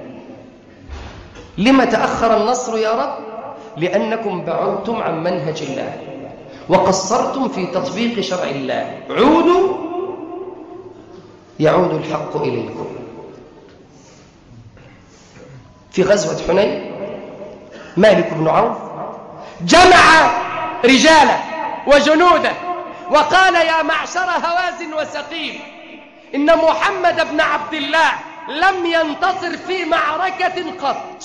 لما تأخر النصر يا رب؟ لأنكم بعدتم عن منهج الله وقصرتم في تطبيق شرع الله. عودوا يعود الحق إليكم. في غزوة حنين مالك بن عوف جمع رجاله وجنوده وقال: يا معشر هوازن وسقيف، إن محمد بن عبد الله لم ينتصر في معركة قط.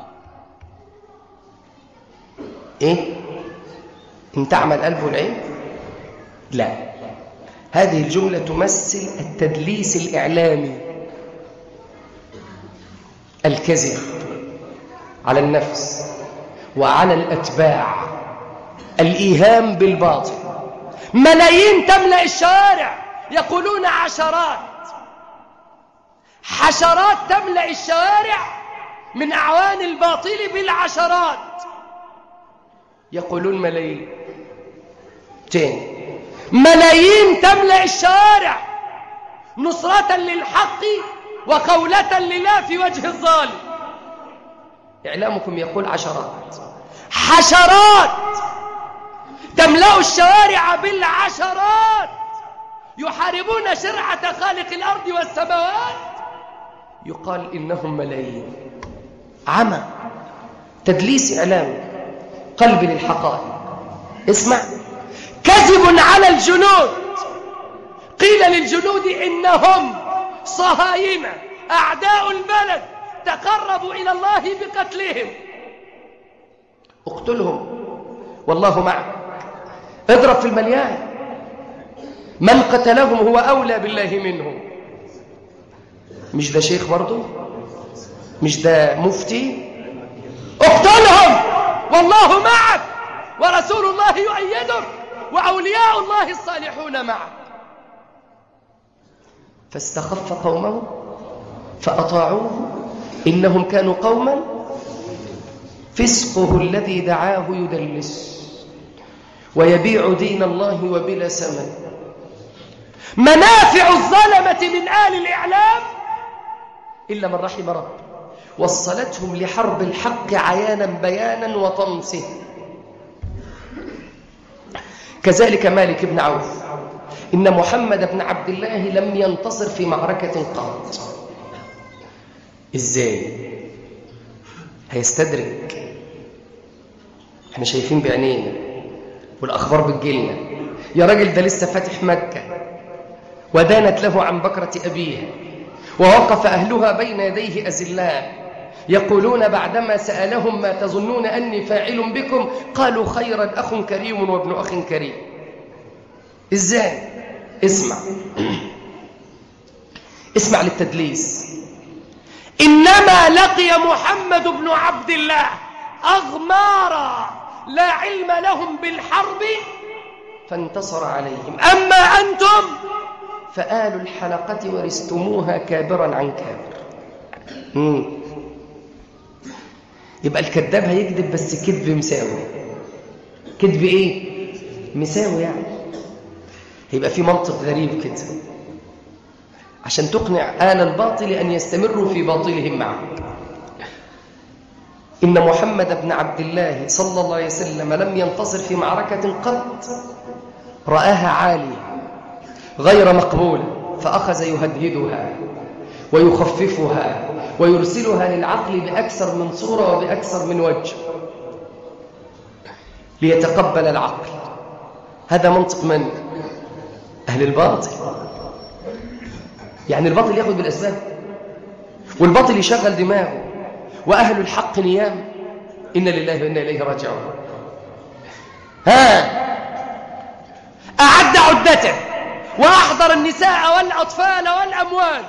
إيه؟ إن تعمل قلب العين؟ لا، هذه الجملة تمثل التدليس الإعلامي، الكذب على النفس وعلى الأتباع، الإيهام بالباطل. ملايين تملأ الشوارع يقولون حشرات تملأ الشوارع من أعوان الباطل بالعشرات. يقولون ملايين، تاني ملايين تملأ الشوارع نصرة للحق وقولة لله في وجه الظالم. إعلامكم يقول عشرات، حشرات تملأ الشوارع بالعشرات يحاربون شرعة خالق الأرض والسماوات، يقال إنهم ملايين. عمى، تدليس إعلامي، قلب للحقائق. اسمع، كذب على الجنود. قيل للجنود إنهم صهاينة أعداء البلد تقربوا إلى الله بقتلهم، اقتلهم والله معك، اضرب في المليان، من قتلهم هو أولى بالله منهم. مش ده شيخ برضو؟ مش ده مفتي؟ اقتلهم والله معك ورسول الله يؤيدك وأولياء الله الصالحون معك. فاستخف قومه فأطاعوه إنهم كانوا قوما فسقه الذي دعاه يدلس ويبيع دين الله وبلا ثمن. منافع الظلمة من آل الإعلام إلا من رحم رب وصلتهم لحرب الحق عيانا بيانا وطمسه. كذلك مالك بن عوف، إن محمد بن عبد الله لم ينتصر في معركة قط. إزاي؟ هيستدرك، احنا شايفين بعينينا والأخبار بتجيلنا. يا راجل ده لسه فاتح مكة ودانت له عن بكرة أبيه، ووقف أهلها بين يديه أزلاء يقولون بعدما سألهم ما تظنون أني فاعل بكم؟ قالوا خيرا، أخ كريم وابن أخ كريم. إزاي؟ اسمع اسمع للتدليس. إنما لقي محمد بن عبد الله أغمارا لا علم لهم بالحرب فانتصر عليهم، أما أنتم فآل الحلقة ورثتموها كابرا عن كابر. يبقى الكذاب هيكذب بس كذب مساوي. كذب ايه؟ مساوي. يعني هيبقى في منطق غريب كده عشان تقنع آل الباطل أن يستمروا في باطلهم معك. إن محمد بن عبد الله صلى الله عليه وسلم لم ينتصر في معركة قط رآها عالية غير مقبولة، فأخذ يهدهدها ويخففها ويرسلها للعقل بأكثر من صورة وبأكثر من وجه ليتقبل العقل. هذا منطق من؟ أهل الباطل. يعني الباطل يأخذ بالأسباب والباطل يشغل دماغه، وأهل الحق نيام. إن لله وإنا إليه راجعون. أعد عدته وأحضر النساء والأطفال والأموال.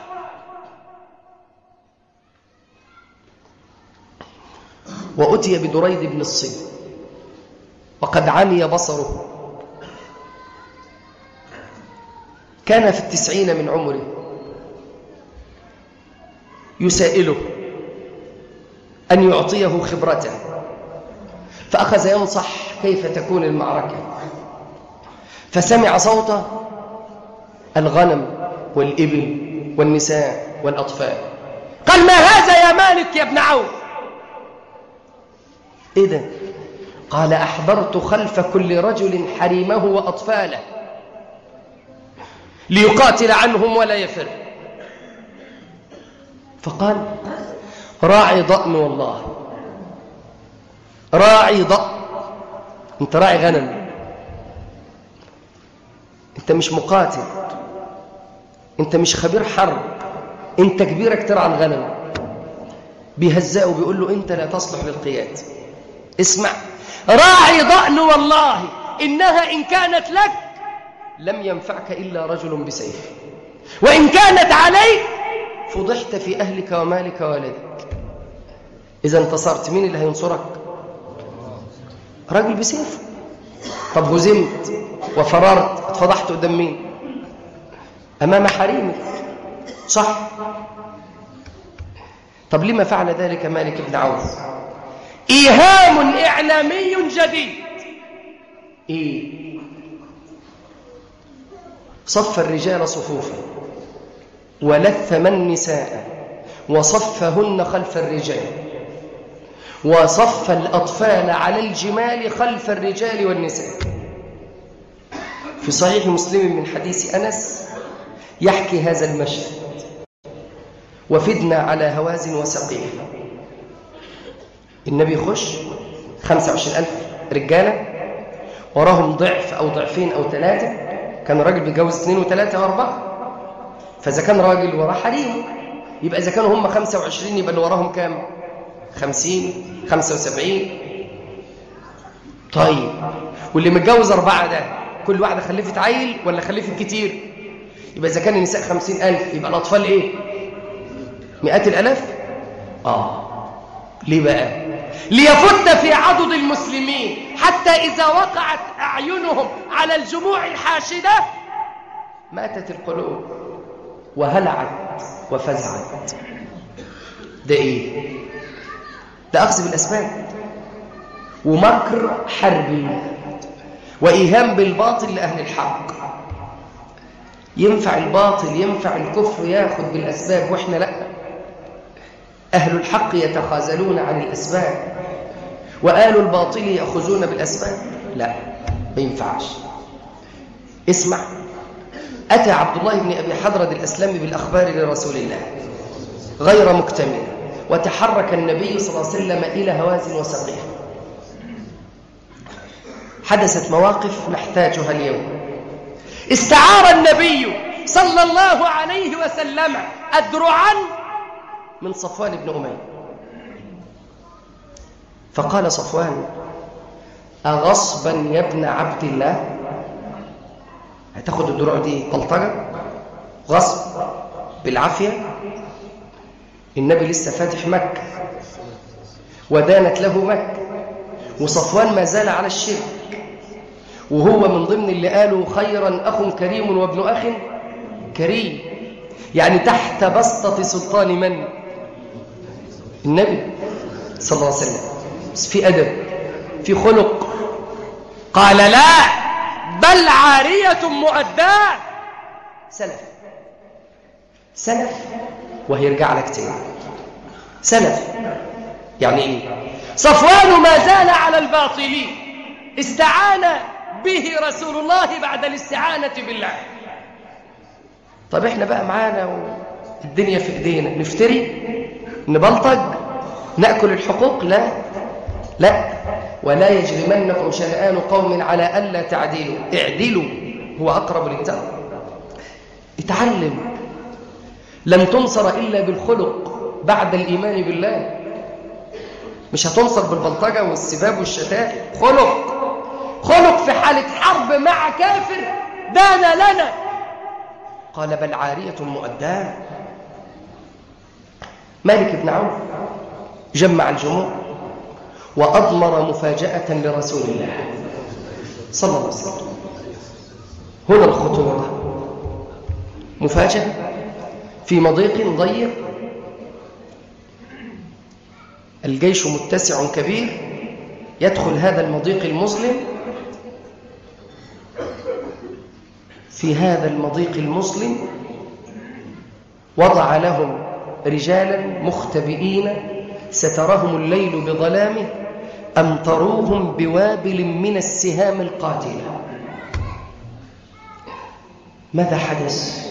وأتي بدريد بن الصيد وقد عمي بصره، كان في 90 من عمره. يسائله أن يعطيه خبرته، فأخذ ينصح كيف تكون المعركة. فسمع صوت الغنم والإبل والنساء والأطفال. قال: ما هذا يا مالك يا ابن عوف؟ إيه ده؟ قال: أحضرت خلف كل رجل حريمه وأطفاله ليقاتل عنهم ولا يفر. فقال: راعي ضأن والله، راعي ضأن. انت راعي غنم، انت مش مقاتل، انت مش خبير حرب، انت كبيرك ترعى الغنم. بيهزأه بيقول له: انت لا تصلح للقياد. اسمع، راعي ضأن والله إنها إن كانت لك لم ينفعك إلا رجل بسيف، وإن كانت عليك فضحت في أهلك ومالك وولدك. إذا انتصرت مين اللي هينصرك؟ راجل بسيف. طب هزمت وفررت، اتفضحت قدام مين؟ أمام حريمك، صح؟ طب لما فعل ذلك مالك بن عوف؟ إيهام إعلامي جديد. إيه؟ صف الرجال صفوفا ولثم النساء وصفهن خلف الرجال، وصف الأطفال على الجمال خلف الرجال والنساء. في صحيح مسلم من حديث أنس يحكي هذا المشهد: وفدنا على هوازن وسقيف. النبي يخش 25,000 رجالة، وراهم ضعف أو ضعفين أو 3. كان الراجل بيتجوز 2 و3 و4، فإذا كان راجل وراه حريم يبقى إذا كانوا هم 25 يبقى اللي وراهم كام؟ 50 75. طيب واللي متجوز 4 ده كل واحدة خلفت عيل ولا خلفت كتير؟ يبقى إذا كان النساء 50,000 يبقى الأطفال إيه؟ 100,000. ليه بقى؟ ليفت في عضد المسلمين حتى إذا وقعت أعينهم على الجموع الحاشدة ماتت القلوب وهلعت وفزعت. ده إيه؟ ده أخذ بالأسباب ومكر حربي وإيهام بالباطل لأهل الحق. ينفع الباطل، ينفع الكفر ياخذ بالأسباب وإحنا لأ. أهل الحق يتخاذلون عن الأسباب وآل الباطل يأخذون بالأسباب. لا، ما ينفعش. اسمع، أتى عبد الله بن أبي حضرد الأسلمي بالأخبار لرسول الله غير مكتمل، وتحرك النبي صلى الله عليه وسلم إلى هوازن وسقيف. حدثت مواقف نحتاجها اليوم. استعار النبي صلى الله عليه وسلم أدرعا من صفوان بن أمية، فقال صفوان: أغصبا يا ابن عبد الله؟ هتاخد الدروع دي بلطجة غصب بالعافية؟ النبي لسه فاتح مكة ودانت له مكة، وصفوان ما زال على الشرك، وهو من ضمن اللي قالوا: خيرا أخ كريم وابن أخ كريم، يعني تحت بسطة سلطان من؟ النبي صلى الله عليه وسلم. بس في أدب، في خلق. قال: لا، بل عارية مؤداة. سلف وهيرجع لك تاني. سلف يعني ايه؟ صفوان ما زال على الباطل، استعان به رسول الله بعد الاستعانة بالله. طب احنا بقى معانا والدنيا في ايدينا، نفتري، نبلطج، نأكل الحقوق؟ لا. ولا يجرمنكم شنآن قوم على ألا تعدلوا، اعدلوا هو أقرب للتقوى. اتعلم، لن تنصر إلا بالخلق بعد الإيمان بالله. مش هتنصر بالبلطجة والسباب والشتائم. خلق في حالة حرب مع كافر دان لنا. قال: بل عارية مؤداة. مالك بن عوف جمع الجموع وأضمر مفاجأة لرسول الله صلى الله عليه وسلم. هنا الخطورة. مفاجأة في مضيق ضيق، الجيش متسع كبير، يدخل هذا المضيق المظلم. في هذا المضيق المظلم وضع لهم رجالا مختبئين سترهم الليل بظلامه، أمطروهم بوابل من السهام القاتلة. ماذا حدث؟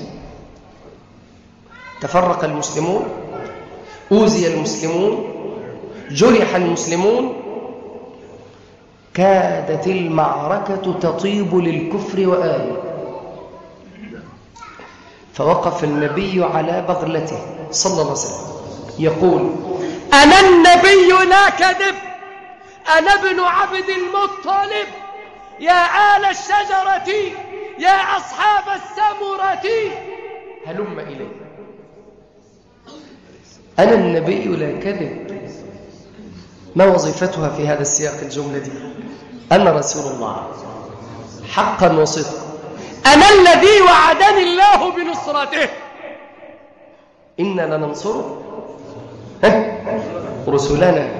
تفرق المسلمون، أوذي المسلمون، جرح المسلمون، كادت المعركة تطيب للكفر وآله. فوقف النبي على بغلته صلى الله عليه وسلم يقول: أنا النبي لا كذب، أنا ابن عبد المطلب، يا آل الشجرة، يا أصحاب السمرة، هلم إلي. أنا النبي لا كذب. ما وظيفتها في هذا السياق الجملة دي؟ أنا رسول الله حقا وصدقا، أنا الذي وعدني الله بنصرته، إنا لننصر رسلنا،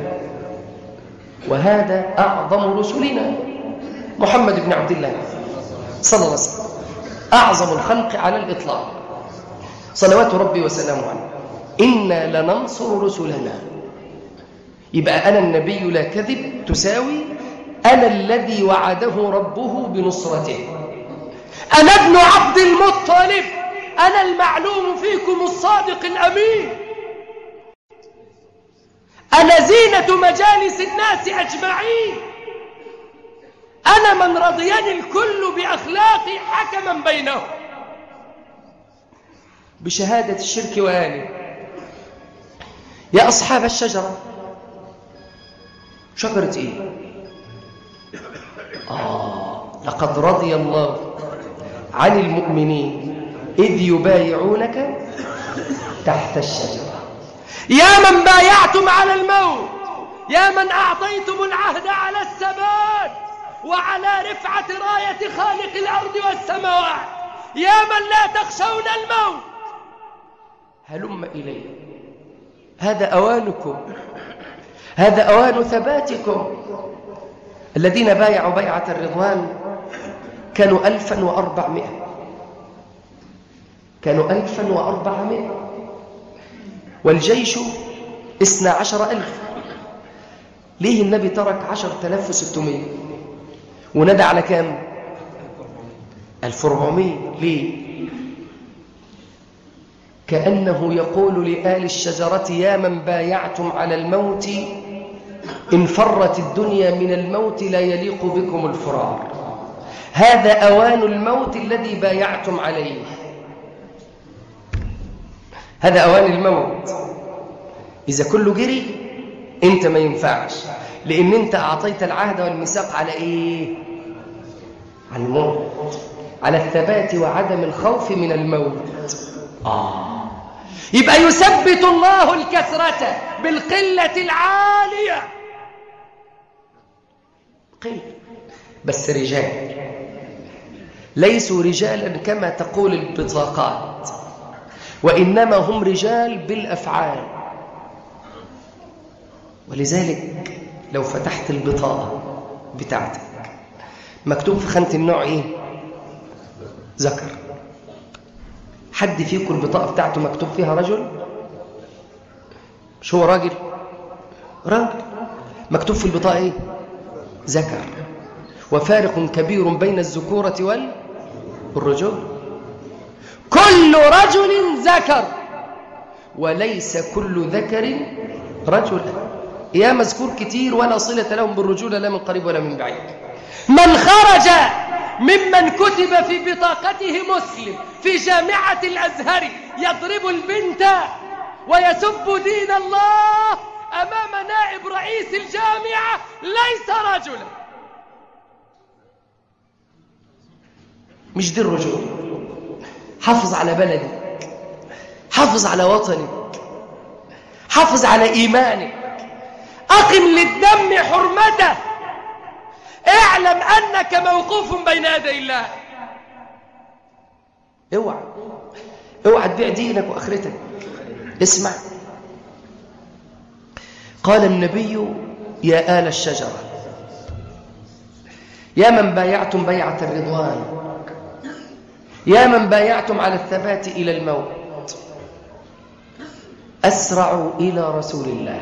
وهذا أعظم رسلنا محمد بن عبد الله صلى الله عليه وسلم، أعظم الخلق على الإطلاق صلوات ربي وسلامه عليه. إنا لننصر رسلنا. يبقى أنا النبي لا كذب تساوي أنا الذي وعده ربه بنصرته. أنا ابن عبد المطلب، أنا المعلوم فيكم الصادق الأمين، أنا زينة مجالس الناس أجمعين، أنا من رضيني الكل بأخلاقي حكما بينهم. بشهادة الشرك وآله. يا أصحاب الشجرة، شجرة إيه؟ لقد رضي الله عن المؤمنين إذ يبايعونك تحت الشجرة. يا من بايعتم على الموت، يا من أعطيتم العهد على الثبات وعلى رفعة راية خالق الأرض والسماوات، يا من لا تخشون الموت، هلم إليه. هذا أوانكم، هذا أوان ثباتكم. الذين بايعوا بيعة الرضوان كانوا 1400، كانوا 1400 والجيش 12,000. ليه النبي ترك 10,600 وندى على كام؟ 1400. ليه؟ كأنه يقول لآل الشجرة يا من بايعتم على الموت إن فرت الدنيا من الموت لا يليق بكم الفرار، هذا أوان الموت الذي بايعتم عليه، هذا أوان الموت. إذا كله جري أنت ما ينفعش، لأن أنت أعطيت العهد والميثاق على إيه؟ على الموت، على الثبات وعدم الخوف من الموت. يبقى يثبت الله الكثرة بالقلة العالية. قل بس رجال، ليسوا رجالا كما تقول البطاقات، وإنما هم رجال بالأفعال. ولذلك لو فتحت البطاقة بتاعتك مكتوب في خانة النوع إيه؟ ذكر. حد فيكم البطاقة بتاعته مكتوب فيها رجل؟ مش هو راجل؟ راجل. مكتوب في البطاقة إيه؟ ذكر. وفارق كبير بين الذكورة والرجل. كل رجل ذكر وليس كل ذكر رجل. يا مذكور كتير ولا صلة لهم بالرجولة لا من قريب ولا من بعيد. من خرج ممن كتب في بطاقته مسلم في جامعة الأزهر يضرب البنت ويسب دين الله أمام نائب رئيس الجامعة ليس رجلا. مش دي الرجولة. حافظ على بلدك، حافظ على وطنك، حافظ على إيمانك، أقم للدم حرمته، اعلم أنك موقوف بين يدي الله. اوعى تبيع دينك وآخرتك. اسمع، قال النبي يا آل الشجرة، يا من بايعتم بيعة الرضوان، يا من بايعتم على الثبات إلى الموت، أسرعوا إلى رسول الله.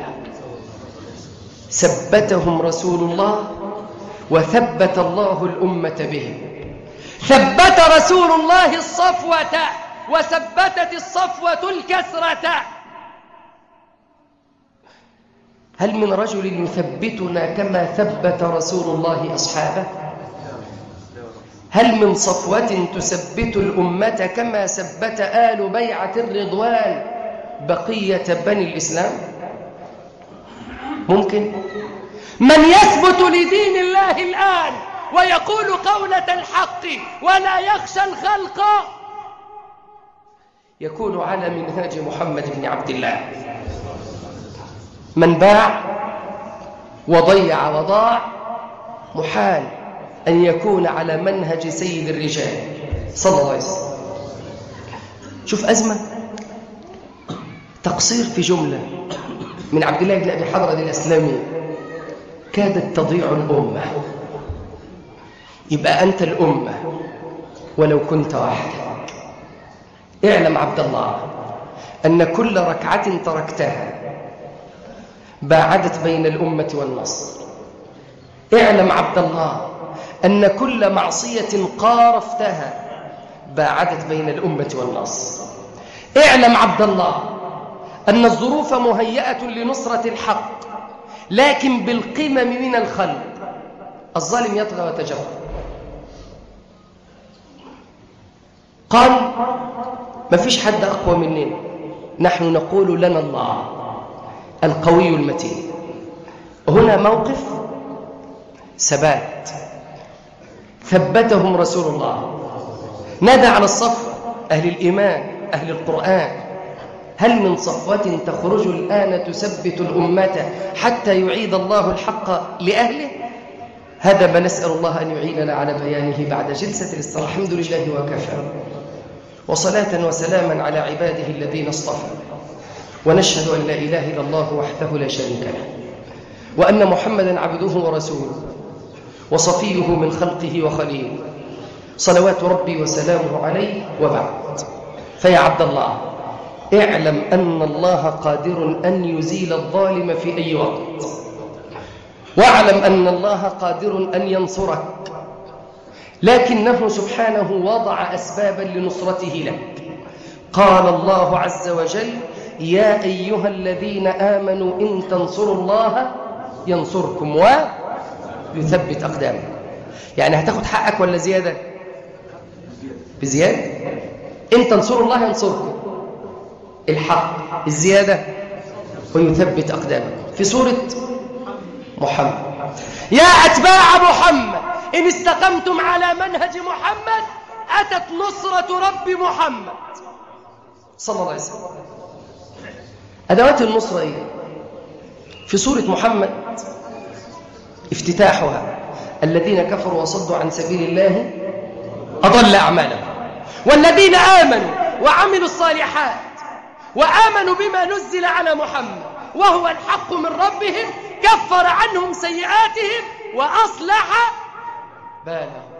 ثبتهم رسول الله وثبت الله الأمة بهم. ثبت رسول الله الصفوة وثبتت الصفوة الكسرة. هل من رجل يثبتنا كما ثبت رسول الله أصحابه؟ هل من صفوة تثبت الأمة كما ثبت آل بيعة الرضوان بقية بني الإسلام؟ ممكن؟ من يثبت لدين الله الآن ويقول قولة الحق ولا يخشى الخلق يكون على منهاج محمد بن عبد الله. من باع وضيع وضاع محال أن يكون على منهج سيد الرجال صلى الله عليه وسلم. شوف أزمة تقصير في جملة من عبد الله بن أبي حضرة الأسلمي، كادت تضيع الأمة. يبقى أنت الأمة ولو كنت وحدك. اعلم عبد الله أن كل ركعة تركتها باعدت بين الأمة والنصر. اعلم عبد الله أن كل معصية قارفتها باعدت بين الأمة والناس. اعلم عبد الله أن الظروف مهيئة لنصرة الحق، لكن بالقمم من الخلق. الظالم يطغى ويتجبر. قال ما فيش حد أقوى مننا، نحن نقول لنا الله القوي المتين. هنا موقف ثبات ثبتهم رسول الله، نادى على الصف أهل الإيمان أهل القرآن: هل من صفوة تخرج الآن تثبت الأمة حتى يعيد الله الحق لأهله؟ هذا ما نسأل الله أن يعيننا على بيانه بعد جلسة الاستراحة. الحمد لله وكفى، وصلاة وسلاما على عباده الذين اصطفى، ونشهد أن لا إله إلا الله وحده لا شريك له، وأن محمدا عبده ورسوله وصفيه من خلقه وخليله، صلوات ربي وسلامه عليه، وبعد. فيا عبد الله اعلم أن الله قادر أن يزيل الظالم في أي وقت، واعلم أن الله قادر أن ينصرك، لكنه سبحانه وضع أسبابا لنصرته لك. قال الله عز وجل: يا أيها الذين آمنوا إن تنصروا الله ينصركم ويثبت أقدامكم. يعني هتاخد حقك ولا زيادة؟ بزيادة. إن تنصروا الله ينصركم، الحق الزيادة ويثبت أقدامكم. في سورة محمد: يا أتباع محمد إن استقمتم على منهج محمد أتت نصرة رب محمد صلى الله عليه وسلم. أدوات النصرة إيه؟ في سورة محمد افتتاحها: الذين كفروا وصدوا عن سبيل الله أضل أعمالهم، والذين آمنوا وعملوا الصالحات وآمنوا بما نزل على محمد وهو الحق من ربهم كفر عنهم سيئاتهم وأصلح بالهم.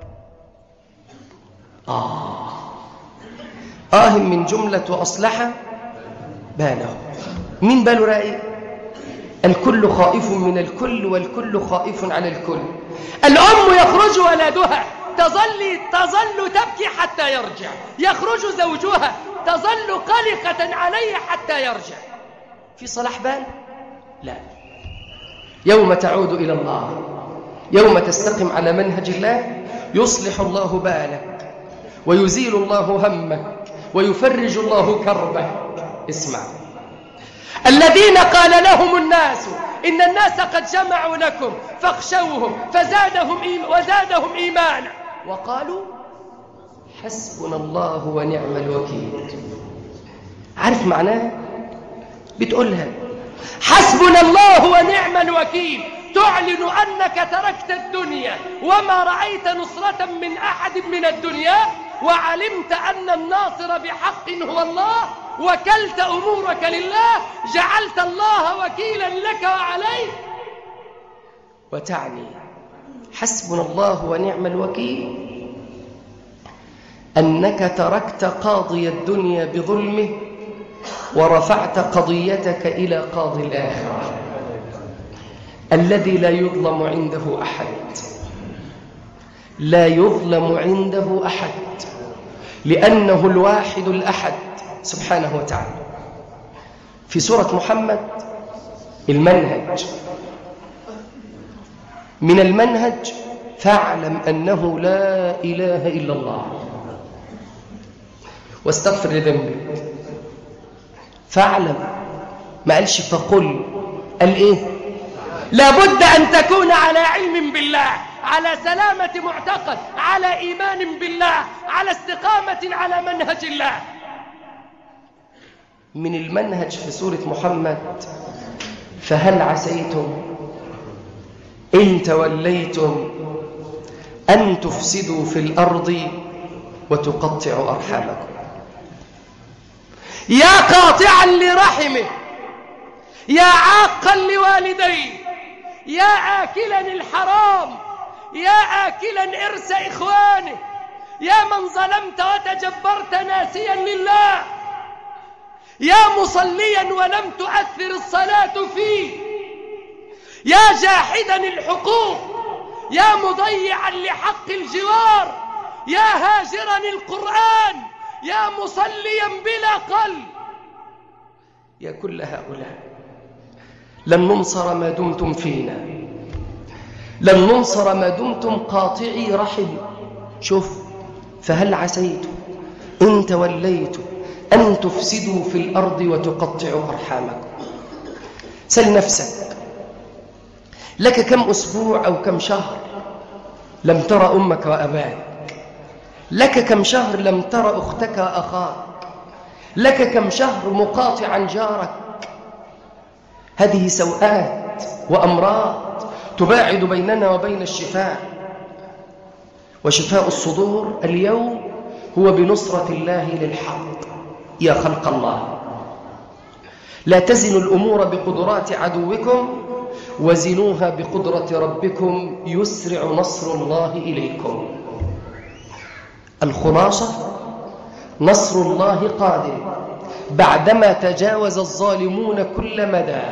من جملة وأصلح بالهم. مين باله رأي؟ الكل خائف من الكل، والكل خائف على الكل. الأم يخرج ولدها تظل تبكي حتى يرجع، يخرج زوجها تظل قلقة عليه حتى يرجع. في صلاح بال؟ لا. يوم تعود إلى الله، يوم تستقم على منهج الله، يصلح الله بالك ويزيل الله همك ويفرج الله كربك. اسمع: الذين قال لهم الناس إن الناس قد جمعوا لكم فاخشوهم وزادهم إيمانا وقالوا حسبنا الله ونعم الوكيل. عارف معناها؟ بتقولها حسبنا الله ونعم الوكيل، تعلن أنك تركت الدنيا وما رأيت نصرة من أحد من الدنيا، وعلمت أن الناصر بحق هو الله، وكلت أمورك لله، جعلت الله وكيلا لك وعليك. وتعني حسبنا الله ونعم الوكيل أنك تركت قاضي الدنيا بظلمه ورفعت قضيتك إلى قاضي الآخرة الذي لا يظلم عنده أحد، لا يظلم عنده أحد، لأنه الواحد الأحد سبحانه وتعالى. في سورة محمد المنهج: من المنهج فاعلم أنه لا إله إلا الله واستغفر لذنبك. فاعلم، ما قالش فقل، قال إيه؟ لابد أن تكون على علم بالله، على سلامة معتقد، على إيمان بالله، على استقامة على منهج الله. من المنهج في سورة محمد: فهل عسيتم إن توليتم أن تفسدوا في الأرض وتقطعوا أرحامكم. يا قاطعا لرحمه، يا عاقا لوالديه، يا آكلا الحرام، يا آكلا إرث إخوانه، يا من ظلمت وتجبرت ناسيا لله، يا مصليا ولم تؤثر الصلاة فيه، يا جاحدا الحقوق، يا مضيعا لحق الجوار، يا هاجرا القرآن، يا مصليا بلا قلب، يا كل هؤلاء لن ننصر ما دمتم فينا، لن ننصر ما دمتم قاطعي رحم. شوف، فهل عسيتم إن توليتم أن تفسدوا في الأرض وتقطعوا أرحامكم؟ سل نفسك، لك كم أسبوع أو كم شهر لم ترى أمك وأباك؟ لك كم شهر لم ترى أختك وأخاك؟ لك كم شهر مقاطعا جارك؟ هذه سوءات وأمراض تباعد بيننا وبين الشفاء. وشفاء الصدور اليوم هو بنصرة الله للحق. يا خلق الله، لا تزنوا الأمور بقدرات عدوكم، وزنوها بقدرة ربكم يسرع نصر الله إليكم. الخلاصة: نصر الله قادم بعدما تجاوز الظالمون كل مدى،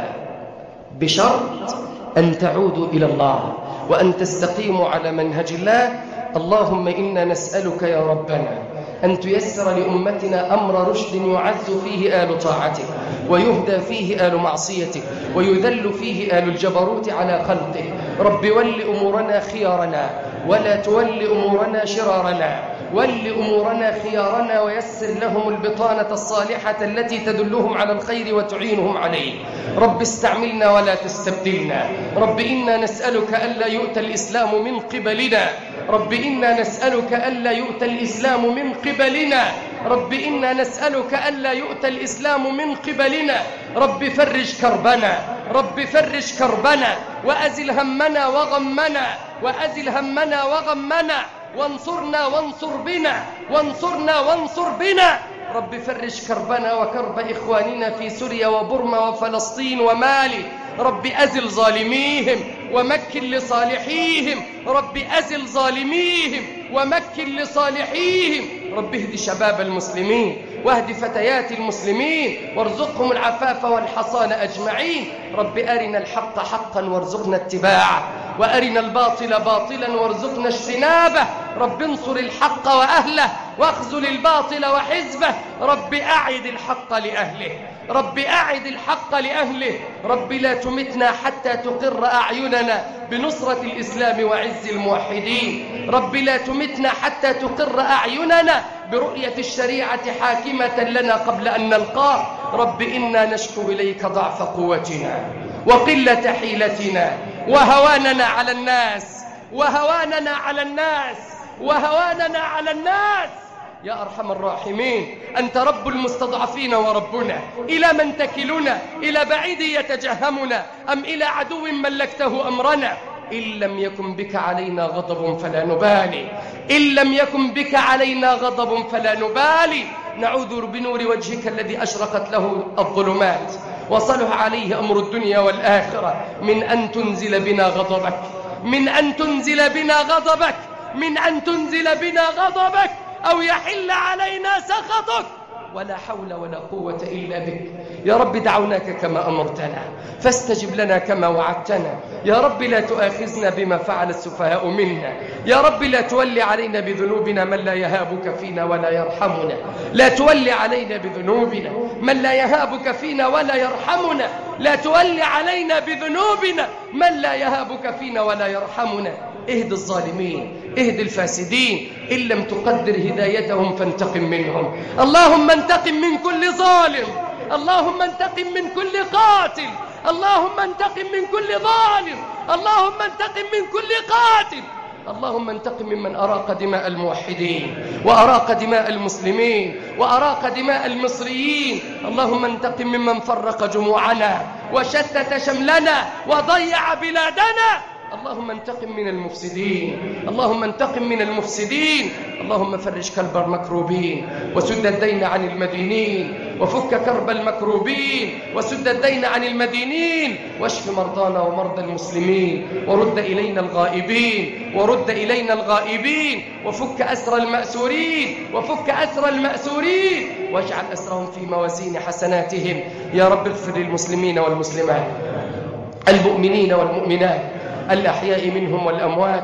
بشرط أن تعودوا إلى الله وأن تستقيموا على منهج الله. اللهم إنا نسألك يا ربنا أن تيسر لأمتنا أمر رشد يعز فيه آل طاعتك، ويهدى فيه آل معصيتك، ويذل فيه آل الجبروت على خلقك. رب ول أمورنا خيارنا، ولا تول أمورنا شرارنا. ول أمورنا خيارنا، ويسر لهم البطانة الصالحة التي تدلهم على الخير وتعينهم عليه. رب استعملنا ولا تستبدلنا. رب إنا نسألك ألا يؤتى الإسلام من قبلنا. رب إنا نسألك ألا يؤتى الإسلام من قبلنا. رب إنا نسألك ألا يؤتى الإسلام من قبلنا. رب فرج كربنا، رب فرج كربنا، وأزل همنا وغمنا، وأزل همنا وغمنا، وانصرنا وانصر بنا، وانصرنا وانصر بنا. رب فرج كربنا وكرب إخواننا في سوريا وبرما وفلسطين ومالي. رب أزل ظالميهم ومكن لصالحيهم. رب أزل ظالميهم ومكن لصالحيهم. رب اهد شباب المسلمين واهد فتيات المسلمين، وارزقهم العفاف والحصان أجمعين. رب أرنا الحق حقا وارزقنا اتباعه، وأرنا الباطل باطلا وارزقنا اجتنابه. رب انصر الحق وأهله، واخذل الباطل وحزبه. رب أعد الحق لأهله، رب أعد الحق لأهله. رب لا تمتنا حتى تقر أعيننا بنصرة الإسلام وعز الموحدين. رب لا تمتنا حتى تقر أعيننا برؤية الشريعة حاكمة لنا قبل أن نلقاه. رب إنا نشكو إليك ضعف قوتنا وقلة حيلتنا وهواننا على الناس، وهواننا على الناس، وهواننا على الناس. يا أرحم الراحمين، أنت رب المستضعفين وربنا. إلى من تكلنا؟ إلى بعيد يتجهمنا أم إلى عدو ملكته أمرنا؟ إن لم يكن بك علينا غضب فلا نبالي، إن لم يكن بك علينا غضب فلا نبالي. نعوذ بنور وجهك الذي أشرقت له الظلمات وصلح عليه أمر الدنيا والآخرة من أن تنزل بنا غضبك، من أن تنزل بنا غضبك، من أن تنزل بنا غضبك، أو يحل علينا سخطك. ولا حول ولا قوة إلا بك. يا رب دعوناك كما أمرتنا فاستجب لنا كما وعدتنا. يا رب لا تؤاخذنا بما فعل السفهاء منا. يا رب لا تولي علينا بذنوبنا من لا يهابك فينا ولا يرحمنا. لا تولي علينا بذنوبنا من لا يهابك فينا ولا يرحمنا. لا تولي علينا بذنوبنا من لا يهابك فينا ولا يرحمنا. اهد الظالمين، اهد الفاسدين، إن لم تقدر هدايتهم فانتقم منهم. اللهم انتقم من كل ظالم، اللهم انتقم من كل قاتل، اللهم انتقم من كل ظالم، اللهم انتقم من كل قاتل. اللهم انتقم ممن أراق دماء الموحدين وأراق دماء المسلمين وأراق دماء المصريين. اللهم انتقم ممن فرق جموعنا وشتت شملنا وضيع بلادنا. اللهم انتقم من المفسدين، اللهم انتقم من المفسدين. اللهم فرج كرب المكروبين وسد الدين عن المدينين، وفك كرب المكروبين وسد الدين عن المدينين، واشف مرضانا ومرضى المسلمين، ورد إلينا الغائبين، ورد إلينا الغائبين، وفك أسر المأسورين، وفك أسر المأسورين، واجعل أسرهم في موازين حسناتهم. يا رب اغفر للمسلمين والمسلمات، المؤمنين والمؤمنات، الأحياء منهم والأموات،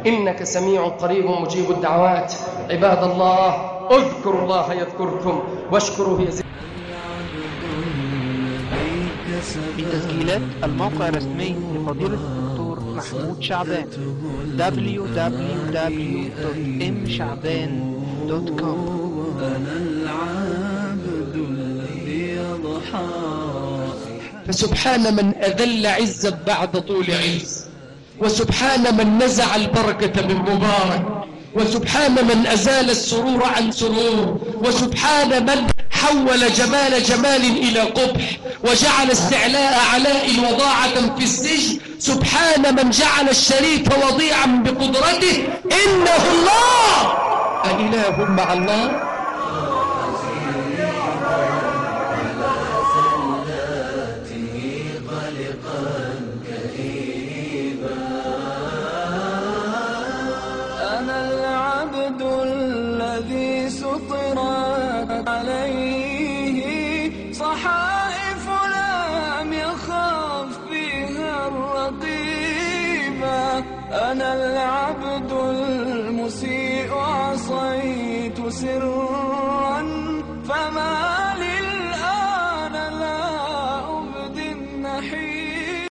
إنك سميع قريب مجيب الدعوات. عباد الله، اذكروا الله يذكركم واشكروه يزدكم. بتسجيلات الموقع الرسمي لفضيلة الدكتور محمود شعبان www.mshaban.com. أنا العبد الذي يضحى. فسبحان من أذل عزا بعد طول عز، وسبحان من نزع البركة من مبارك، وسبحان من أزال السرور عن سرور، وسبحان من حول جمال جمال إلى قبح، وجعل استعلاء علاء وضاعة في السجن. سبحان من جعل الشريك وضيعا بقدرته. إنه الله. أإله مع الله؟ أنا العبد الذي سطرت عليه صحائف لم يخاف فيها الرقيبة. أنا العبد المسيء عصيت سرا